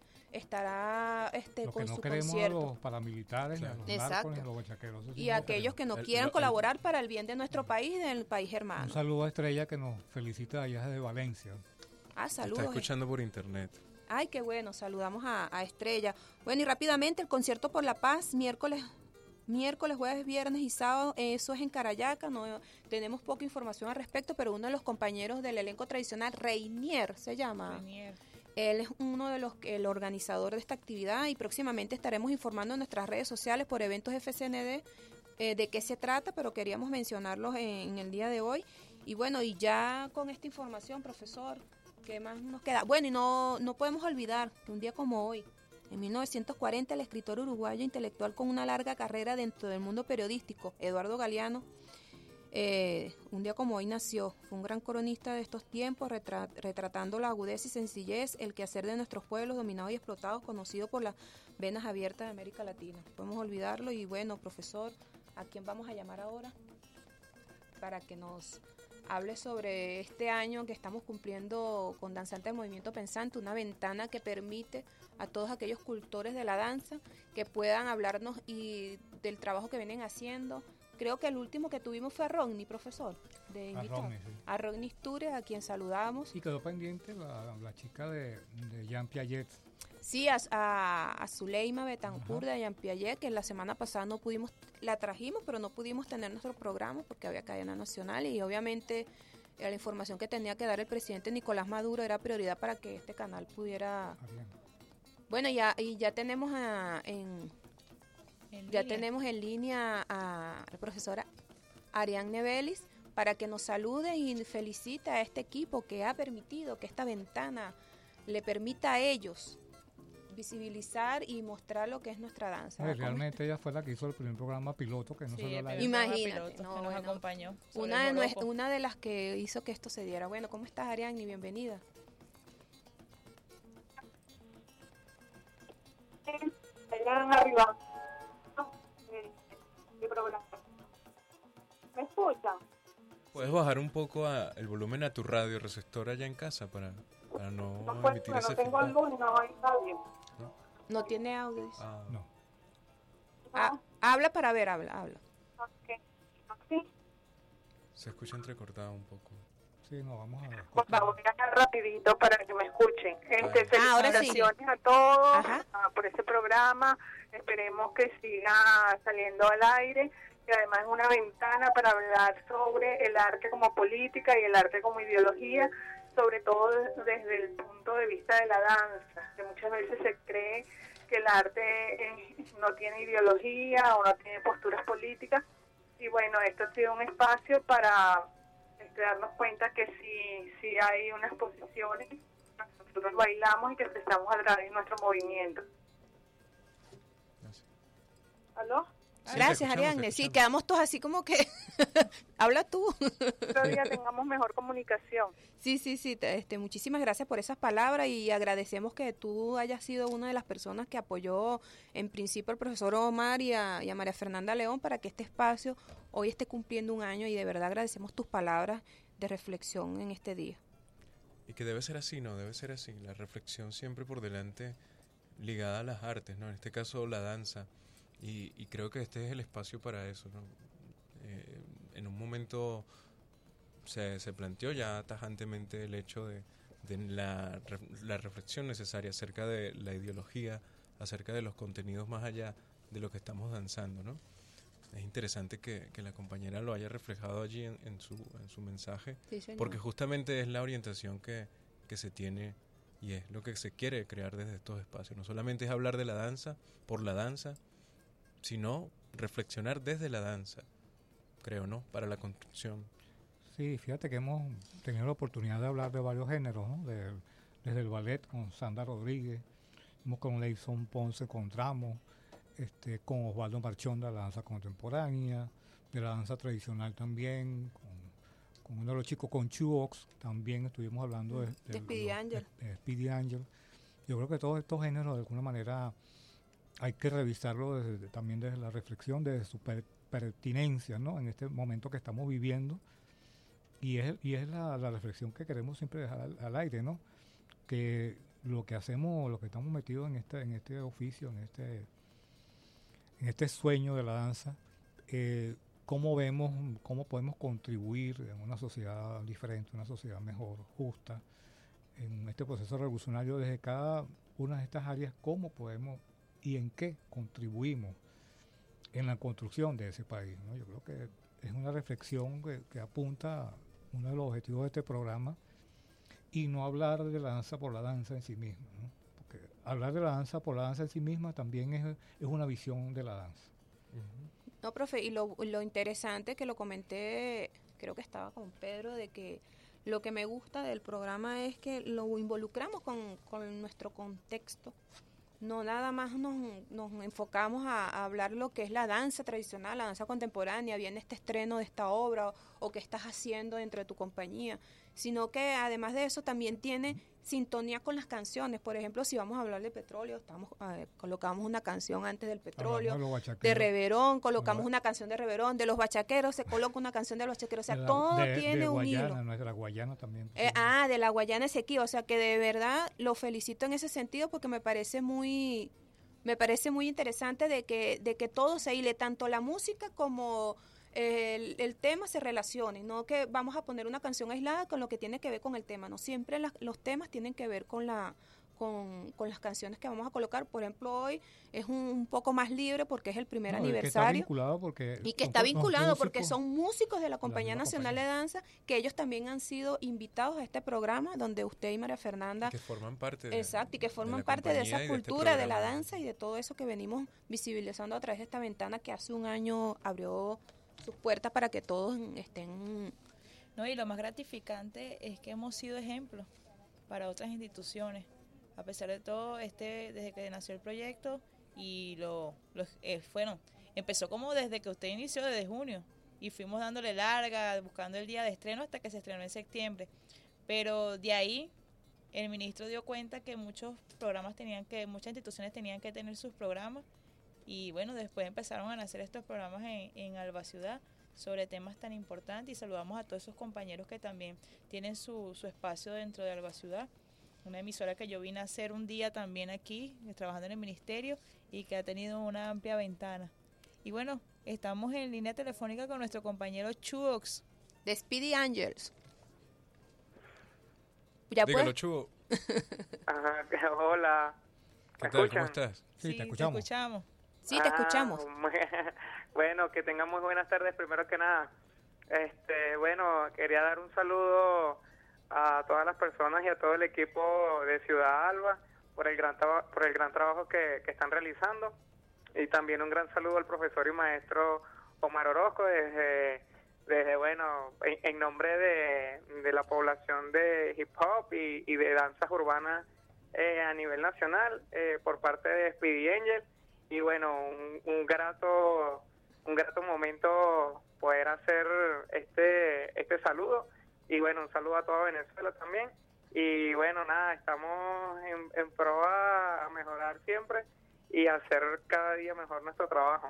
estará este lo con que no su queremos concierto. A los paramilitares, claro. A los narcos, ni a los bachaqueros. Y no aquellos que no el, quieran el, colaborar el, para el bien de nuestro país y del país hermano. Un saludo a Estrella, que nos felicita allá desde Valencia. Ah, saludos. Está escuchando por internet. Ay, qué bueno, saludamos a, a Estrella. Bueno, y rápidamente el concierto por la paz, miércoles Miércoles, jueves, viernes y sábado, eso es en Carayaca. No tenemos poca información al respecto, pero uno de los compañeros del elenco tradicional, Reinier se llama. Reinier. Él es uno de los el organizador de esta actividad, y próximamente estaremos informando en nuestras redes sociales por Eventos F C N D eh, de qué se trata, pero queríamos mencionarlos en, en el día de hoy. Y bueno, y ya con esta información, profesor, ¿qué más nos queda? Bueno, y no, no podemos olvidar que un día como hoy, en mil novecientos cuarenta, el escritor uruguayo intelectual con una larga carrera dentro del mundo periodístico, Eduardo Galeano, eh, un día como hoy nació. Fue un gran cronista de estos tiempos, retra- retratando la agudeza y sencillez, el quehacer de nuestros pueblos dominados y explotados, conocido por las venas abiertas de América Latina. No podemos olvidarlo. Y bueno, profesor, ¿a quién vamos a llamar ahora para que nos hable sobre este año que estamos cumpliendo con Danzantes del Movimiento Pensante, una ventana que permite a todos aquellos cultores de la danza que puedan hablarnos y del trabajo que vienen haciendo creo que el último que tuvimos fue a Rodney, profesor, de invitado. A Rodney, sí. A Rodney Sture, a quien saludamos. Y quedó pendiente la, la chica de, de Jean Piaget. Sí, a, a, a Zuleima Betancourt de Jean Piaget, que la semana pasada no pudimos, la trajimos, pero no pudimos tener nuestro programa porque había cadena nacional y obviamente la información que tenía que dar el presidente Nicolás Maduro era prioridad para que este canal pudiera... Ah, bueno, ya, y ya tenemos a, en, en ya línea. tenemos en línea a la profesora Ariadne Vélez para que nos salude y felicite a este equipo que ha permitido que esta ventana le permita a ellos visibilizar y mostrar lo que es nuestra danza. Ay, realmente ella fue la que hizo el primer programa piloto que no sí, salió al aire. Imagínate, no, que nos bueno, acompañó. Una de, nuestra, una de las que hizo que esto se diera. Bueno, ¿cómo estás, Ariadne? Bienvenida. Arriba. ¿Me escuchan? ¿Puedes bajar un poco a, el volumen a tu radio receptor allá en casa para, para no, no pues, emitir bueno, ese tengo feedback? Luz, no hay nadie. ¿No? No tiene audio. Ah. No. Ah, habla para ver, habla, habla. Okay. ¿Sí? Se escucha entrecortado un poco. Sí, no, vamos a ver. Pues voy a hablar rapidito para que me escuchen. Este, ah, ahora sí. Felicitaciones a todos uh, por este programa. Esperemos que siga saliendo al aire. Y además es una ventana para hablar sobre el arte como política y el arte como ideología, sobre todo desde el punto de vista de la danza, que muchas veces se cree que el arte eh, no tiene ideología o no tiene posturas políticas. Y bueno, esto ha sido un espacio para este, darnos cuenta que sí, sí hay unas posiciones, nosotros bailamos y que expresamos a través de nuestro movimiento. Gracias. ¿Aló? Sí, gracias, Ariadne. Sí, quedamos todos así como que... Habla tú. Otro día tengamos mejor comunicación. Sí, sí, sí. Este, muchísimas gracias por esas palabras y agradecemos que tú hayas sido una de las personas que apoyó en principio al profesor Omar y a, y a María Fernanda León para que este espacio hoy esté cumpliendo un año y de verdad agradecemos tus palabras de reflexión en este día. Y que debe ser así, ¿no? Debe ser así. La reflexión siempre por delante ligada a las artes, ¿no? En este caso la danza. Y, y creo que este es el espacio para eso, ¿no? Eh, en un momento se, se planteó ya tajantemente el hecho de, de la, la reflexión necesaria acerca de la ideología, acerca de los contenidos más allá de lo que estamos danzando, ¿no? Es interesante que, que la compañera lo haya reflejado allí en, en, su, en su mensaje, sí, porque justamente es la orientación que, que se tiene y es lo que se quiere crear desde estos espacios. No solamente es hablar de la danza por la danza, sino reflexionar desde la danza, creo, ¿no? Para la construcción. Sí, fíjate que hemos tenido la oportunidad de hablar de varios géneros, ¿no? De, desde el ballet con Sandra Rodríguez, con Leison Ponce con Tramo, este, con Osvaldo Marchón de la danza contemporánea, de la danza tradicional también, con, con uno de los chicos con Chuox, también estuvimos hablando de, de, de Speedy Angel. De, de Speedy Angel. Yo creo que todos estos géneros de alguna manera hay que revisarlo desde, también desde la reflexión, desde su per, pertinencia, ¿no? En este momento que estamos viviendo. Y es, y es la, la reflexión que queremos siempre dejar al, al aire, ¿no? Que lo que hacemos, lo que estamos metidos en este, en este oficio, en este, en este sueño de la danza, eh, cómo vemos, cómo podemos contribuir en una sociedad diferente, una sociedad mejor, justa, en este proceso revolucionario desde cada una de estas áreas, cómo podemos y en qué contribuimos en la construcción de ese país, ¿no? Yo creo que es una reflexión que, que apunta a uno de los objetivos de este programa y no hablar de la danza por la danza en sí misma, ¿no? Porque hablar de la danza por la danza en sí misma también es, es una visión de la danza. Uh-huh. No, profe, y lo, lo interesante que lo comenté, creo que estaba con Pedro, de que lo que me gusta del programa es que lo involucramos con, con nuestro contexto. No nada más nos, nos enfocamos a, a hablar lo que es la danza tradicional, la danza contemporánea, viene este estreno de esta obra o, o qué estás haciendo dentro de tu compañía, sino que además de eso también tiene sintonía con las canciones. Por ejemplo, si vamos a hablar de petróleo, estamos eh, colocamos una canción antes del petróleo, de Reverón, colocamos una canción de Reverón, de los bachaqueros se coloca una canción de los bachaqueros, o sea, de la, todo de, tiene de un Guayana, hilo. No es de la Guayana también. Eh, ah, de la Guayana Esequiba, o sea que de verdad lo felicito en ese sentido porque me parece muy, me parece muy interesante de que, de que todo se hile, tanto la música como el, el tema se relacione, no que vamos a poner una canción aislada con lo que tiene que ver con el tema, no siempre la, los temas tienen que ver con la con, con las canciones que vamos a colocar. Por ejemplo, hoy es un, un poco más libre porque es el primer No, aniversario. Que está vinculado porque y que son está co- vinculado los porque músicos son músicos de la Compañía misma Nacional de Danza, que ellos también han sido invitados a este programa donde usted y María Fernanda que forman parte de, exacto y que forman la parte de compañía esa y de este cultura de la programa. danza y de todo eso que venimos visibilizando a través de esta ventana que hace un año abrió sus puertas para que todos estén. No, y lo más gratificante es que hemos sido ejemplos para otras instituciones. A pesar de todo, este desde que nació el proyecto y lo, lo eh, fueron, empezó como desde que usted inició, desde junio, y fuimos dándole larga, buscando el día de estreno hasta que se estrenó en septiembre. Pero de ahí el ministro dio cuenta que muchos programas tenían que, muchas instituciones tenían que tener sus programas, y bueno, después empezaron a nacer estos programas en, en Alba Ciudad sobre temas tan importantes, y saludamos a todos esos compañeros que también tienen su, su espacio dentro de Alba Ciudad, una emisora que yo vine a hacer un día también aquí, trabajando en el ministerio, y que ha tenido una amplia ventana. Y bueno, estamos en línea telefónica con nuestro compañero Chuox. De Speedy Angels. Ya Dígalo, pues. Chugo. Ajá, hola. ¿Qué ¿Me tal? ¿Cómo escuchan? estás? Sí, te escuchamos. Te escuchamos. Sí, te escuchamos. Ah, muy- bueno, que tengan muy buenas tardes primero que nada. Este, bueno, quería dar un saludo a todas las personas y a todo el equipo de Ciudad Alba por el gran traba- por el gran trabajo que, que están realizando, y también un gran saludo al profesor y maestro Omar Orozco desde desde bueno en, en nombre de, de la población de hip hop y, y de danzas urbanas eh, a nivel nacional, eh, por parte de Speedy Angel. Y bueno, un, un grato un grato momento poder hacer este este saludo, y bueno, un saludo a toda Venezuela también. Y bueno, nada, estamos en, en pro a, a mejorar siempre y hacer cada día mejor nuestro trabajo.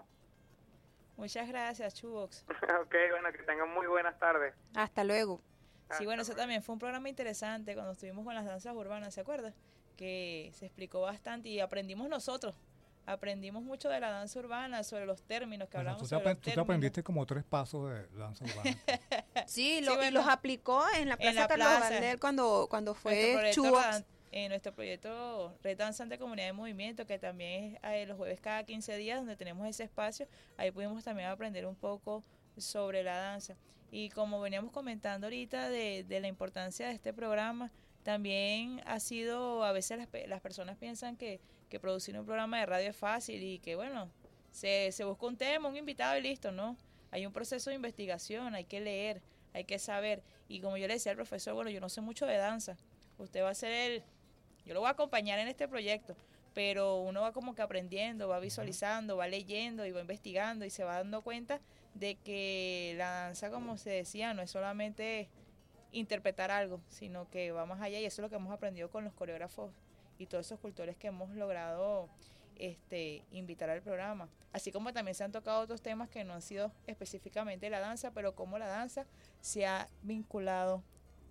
Muchas gracias, Chubox. Ok, bueno, que tengan muy buenas tardes. Hasta luego. Sí, bueno, eso también fue un programa interesante cuando estuvimos con las danzas urbanas, ¿se acuerda? Que se explicó bastante y aprendimos nosotros. Aprendimos mucho de la danza urbana, sobre los términos que Bueno, hablamos tú, te sobre apre- los tú te términos. aprendiste como tres pasos de danza urbana. Sí, lo, Sí, bueno. y los aplicó en la En Plaza la Carlos plaza. Gardel cuando, cuando Nuestro fue proyecto Chubox. Ran- eh, nuestro proyecto Red Danzante Comunidad de Movimiento, que también es eh, los jueves cada quince días, donde tenemos ese espacio. Ahí pudimos también aprender un poco sobre la danza. Y como veníamos comentando ahorita de, de la importancia de este programa, también ha sido, a veces las, pe- las personas piensan que, que producir un programa de radio es fácil y que bueno, se, se busca un tema, un invitado y listo, ¿no? Hay un proceso de investigación, hay que leer, hay que saber. Y como yo le decía al profesor, bueno, yo no sé mucho de danza, usted va a ser el, yo lo voy a acompañar en este proyecto, pero uno va como que aprendiendo, va visualizando, va leyendo y va investigando y se va dando cuenta de que la danza, como se decía, no es solamente interpretar algo, sino que va más allá, y eso es lo que hemos aprendido con los coreógrafos y todos esos cultores que hemos logrado este invitar al programa, así como también se han tocado otros temas que no han sido específicamente la danza, pero cómo la danza se ha vinculado.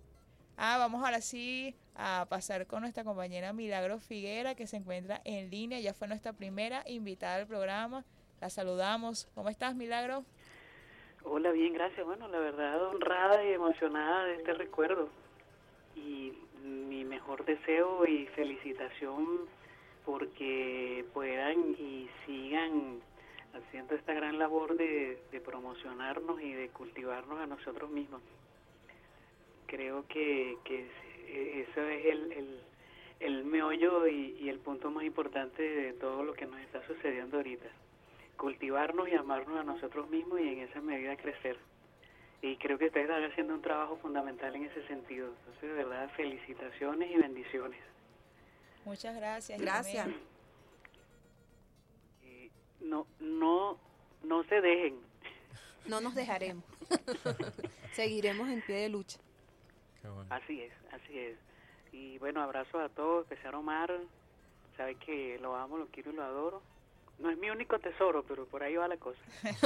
Ah, vamos ahora sí a pasar con nuestra compañera Milagro Figuera, que se encuentra en línea, ya fue nuestra primera invitada al programa, la saludamos. ¿Cómo estás, Milagro? Hola, bien, gracias. Bueno, la verdad, honrada y emocionada de este recuerdo. Y mi mejor deseo y felicitación porque puedan y sigan haciendo esta gran labor de, de promocionarnos y de cultivarnos a nosotros mismos. Creo que, que eso es el, el, el meollo y, y el punto más importante de todo lo que nos está sucediendo ahorita. Cultivarnos y amarnos a nosotros mismos y en esa medida crecer. Y creo que ustedes están haciendo un trabajo fundamental en ese sentido. Entonces, de verdad, felicitaciones y bendiciones. Muchas gracias. Gracias. Jimena. Eh, no, no, no se dejen. No nos dejaremos. Seguiremos en pie de lucha. Qué bueno. Así es, así es. Y bueno, abrazos a todos, especial a Omar. Sabe que lo amo, lo quiero y lo adoro. No es mi único tesoro, pero por ahí va la cosa.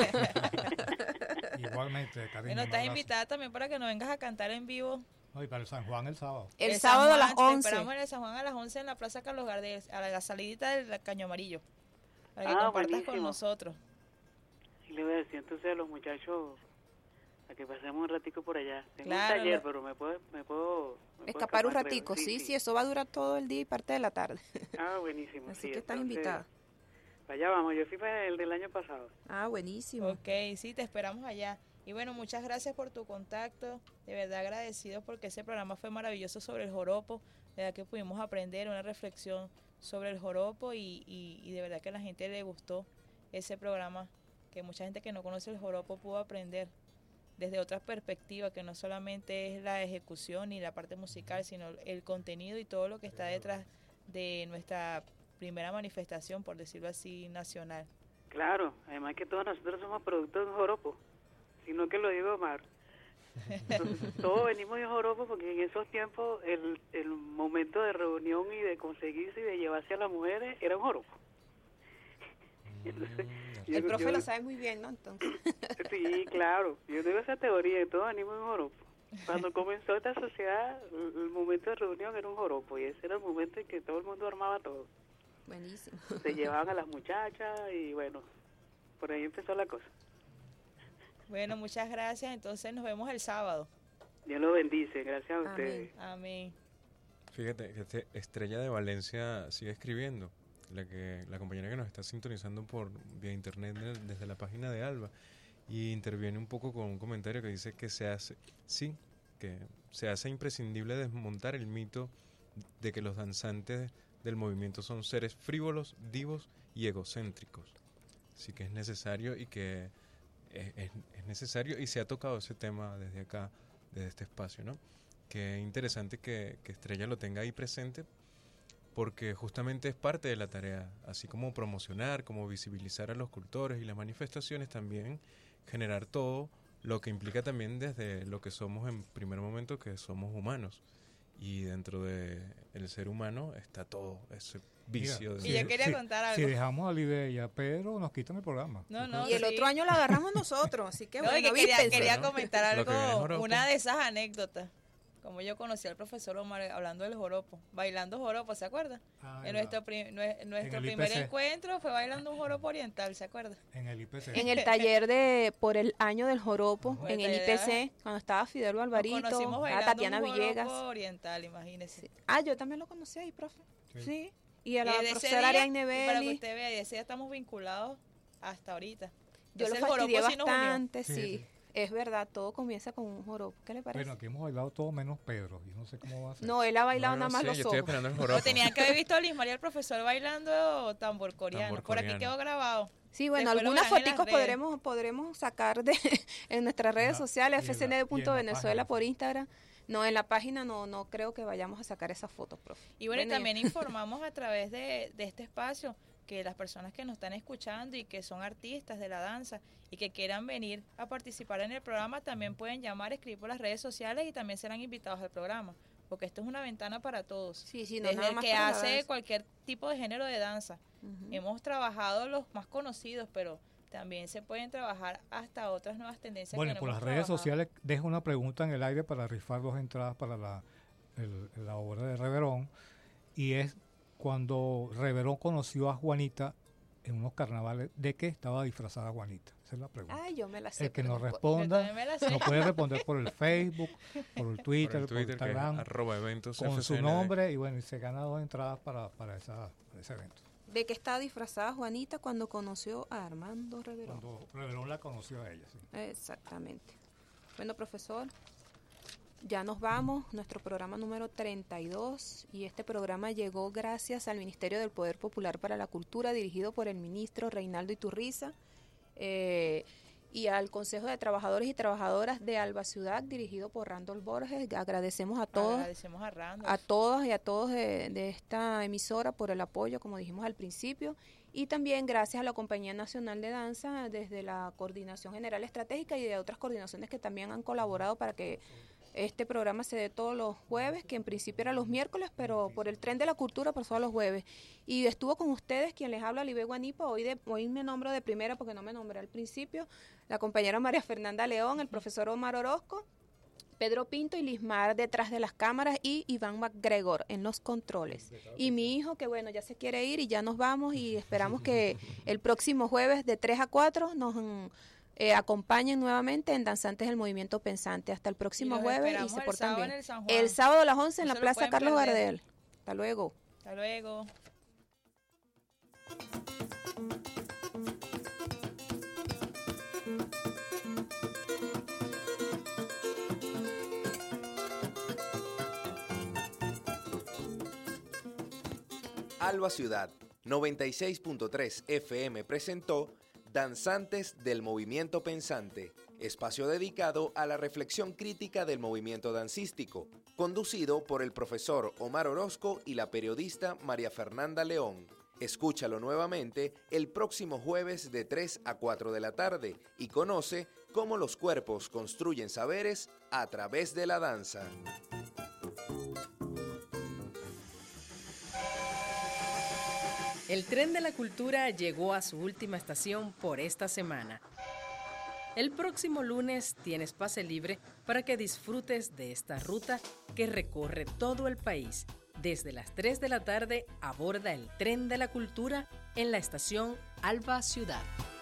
Igualmente, cariño. Bueno, un estás abrazo. invitada también para que nos vengas a cantar en vivo. No, y para el San Juan el sábado. El San sábado a las Juan, te once. Esperamos en el San Juan a las once en la Plaza Carlos Gardel, a la, la salidita del Caño Amarillo, para que Ah, compartas con buenísimo. nosotros. Y le voy a decir entonces a los muchachos a que pasemos un ratico por allá. Tengo Claro, un taller, lo- pero me puedo, me puedo me puedo Escapar un creo. ratico, sí, sí, eso va a durar todo el día y parte de la tarde. Ah, buenísimo. Así sí, que estás entonces, invitada. para allá vamos, yo fui para el del año pasado. Ah, buenísimo. Ok, sí, te esperamos allá. Y bueno, muchas gracias por tu contacto, de verdad agradecidos porque ese programa fue maravilloso sobre el joropo, de verdad que pudimos aprender una reflexión sobre el joropo y, y, y de verdad que a la gente le gustó ese programa, que mucha gente que no conoce el joropo pudo aprender desde otra perspectiva, que no solamente es la ejecución y la parte musical, sino el contenido y todo lo que está detrás de nuestra primera manifestación, por decirlo así, nacional. Claro, además que todos nosotros somos productos de un joropo, sino que lo digo Omar. Entonces, todos venimos de joropo porque en esos tiempos el, el momento de reunión y de conseguirse y de llevarse a las mujeres era un joropo. Entonces, yo- El profe yo- lo sabe muy bien, ¿no? Entonces. Sí, claro. Yo tengo esa teoría de todos venimos de un joropo. Cuando comenzó esta sociedad, el, el momento de reunión era un joropo y ese era el momento en que todo el mundo armaba todo. Buenísimo. Se llevaban a las muchachas y bueno, por ahí empezó la cosa. Bueno, muchas gracias, entonces nos vemos el sábado. Dios los bendice, gracias a ustedes. Amén. Fíjate que este Estrella de Valencia sigue escribiendo, la que la compañera que nos está sintonizando por vía internet de- desde la página de Alba, y interviene un poco con un comentario que dice que se hace, sí, que se hace imprescindible desmontar el mito de que los danzantes del movimiento son seres frívolos, divos y egocéntricos. Así que es necesario y que es, es- es necesario y se ha tocado ese tema desde acá, desde este espacio, ¿no? Qué interesante que, que Estrella lo tenga ahí presente, porque justamente es parte de la tarea, así como promocionar, como visibilizar a los cultores y las manifestaciones, también generar todo lo que implica también desde lo que somos en primer momento, que somos humanos, y dentro de el ser humano está todo ese vicio. Mira, Y yo quería si- contar algo. Si dejamos a Lidia y a Pedro, nos quitan el programa. No, no, Y el sí. otro año lo agarramos nosotros, así que No, y bueno, que quería, vístense. quería Bueno, comentar lo que viene es algo, joropo. una de esas anécdotas, como yo conocí al profesor Omar hablando del joropo, bailando joropo, ¿se acuerda? Ah, en ya. nuestro, pri- nue- nuestro el primer I P C. encuentro fue bailando un joropo oriental, ¿se acuerda? En el I P C. En el taller de por el año del joropo, Bueno, en el taller I de- P C, cuando estaba Fidel Nos Alvarito, conocimos estaba bailando Tatiana un joropo Villegas. oriental, imagínese. Ah, yo también lo conocí ahí, profe. Sí. Sí. Y a la Y de ese profesora día, Ariane y para que Nebeli. usted vea, y de ese día estamos vinculados hasta ahorita. Yo lo Entonces, el joropo fastidié sí nos unió. bastante, Sí, sí. sí. Es verdad, todo comienza con un joropo. ¿Qué le parece? Bueno, aquí hemos bailado todo menos Pedro. Yo no sé cómo va a ser. No, él ha bailado No, nada no más sé, los yo estoy ojos. esperando el No, joropo. tenían que haber visto a Liz María, el profesor, bailando tambor coreano. Tambor Por aquí coreano. quedó grabado. Sí, bueno, Después lo algunas verán en las foticos redes. podremos, podremos sacar de en nuestras redes la- sociales, y en la- f c n d punto y en la venezuela página. por Instagram. No, en la página no no creo que vayamos a sacar esas fotos, profe. Y bueno, y Bueno, también informamos a través de, de este espacio que las personas que nos están escuchando y que son artistas de la danza y que quieran venir a participar en el programa también pueden llamar, escribir por las redes sociales y también serán invitados al programa, porque esto es una ventana para todos. Sí, sí, no, Desde nada el más que para la hace danza. cualquier tipo de género de danza. Ujú. Hemos trabajado los más conocidos, pero también se pueden trabajar hasta otras nuevas tendencias. Bueno, que no por las hemos redes trabajado. sociales dejo una pregunta en el aire para rifar dos entradas para la, el- la obra de Reverón. Y es cuando Reverón conoció a Juanita en unos carnavales, ¿de qué estaba disfrazada Juanita? Esa es la pregunta. Ay, yo me la sé. El que pero nos no puedo- Yo responda, también me la sé. nos puede responder por el Facebook, por el Por Twitter, el por, Twitter, que es Instagram, arroba eventos con F C su N D. nombre, y bueno, y se gana dos entradas para, para, esa, para ese evento. ¿De qué estaba disfrazada Juanita cuando conoció a Armando Reverón? Cuando Reverón la conoció a ella, sí. Exactamente. Bueno, profesor, ya nos vamos, nuestro programa número treinta y dos, y este programa llegó gracias al Ministerio del Poder Popular para la Cultura, dirigido por el ministro Reinaldo Iturriza, eh, y al Consejo de Trabajadores y Trabajadoras de Alba Ciudad, dirigido por Randolph Borges. Agradecemos a todos. Agradecemos a Randolph. A todas y a todos de, de esta emisora por el apoyo, como dijimos al principio, y también gracias a la Compañía Nacional de Danza, desde la Coordinación General Estratégica y de otras coordinaciones que también han colaborado para que este programa se dé todos los jueves, que en principio era los miércoles, pero por el tren de la cultura pasó a los jueves. Y estuvo con ustedes quien les habla, Libe Guanipa. Hoy, de, hoy me nombro de primera porque no me nombré al principio, la compañera María Fernanda León, el profesor Omar Orozco, Pedro Pinto y Lismar detrás de las cámaras y Iván MacGregor en los controles. Y mi hijo que bueno, ya se quiere ir y ya nos vamos y esperamos que el próximo jueves de tres a cuatro nos eh, acompañen nuevamente en Danzantes del Movimiento Pensante. Hasta el próximo jueves y se portan bien. El, el sábado a las once en no la Plaza Carlos perder. Gardel. Hasta luego. Hasta luego. Alba Ciudad noventa y seis punto tres F M presentó Danzantes del Movimiento Pensante, espacio dedicado a la reflexión crítica del movimiento dancístico, conducido por el profesor Omar Orozco y la periodista María Fernanda León. Escúchalo nuevamente el próximo jueves de tres a cuatro de la tarde y conoce cómo los cuerpos construyen saberes a través de la danza. El tren de la cultura llegó a su última estación por esta semana. El próximo lunes tienes pase libre para que disfrutes de esta ruta que recorre todo el país. Desde las tres de la tarde aborda el tren de la cultura en la estación Alba Ciudad.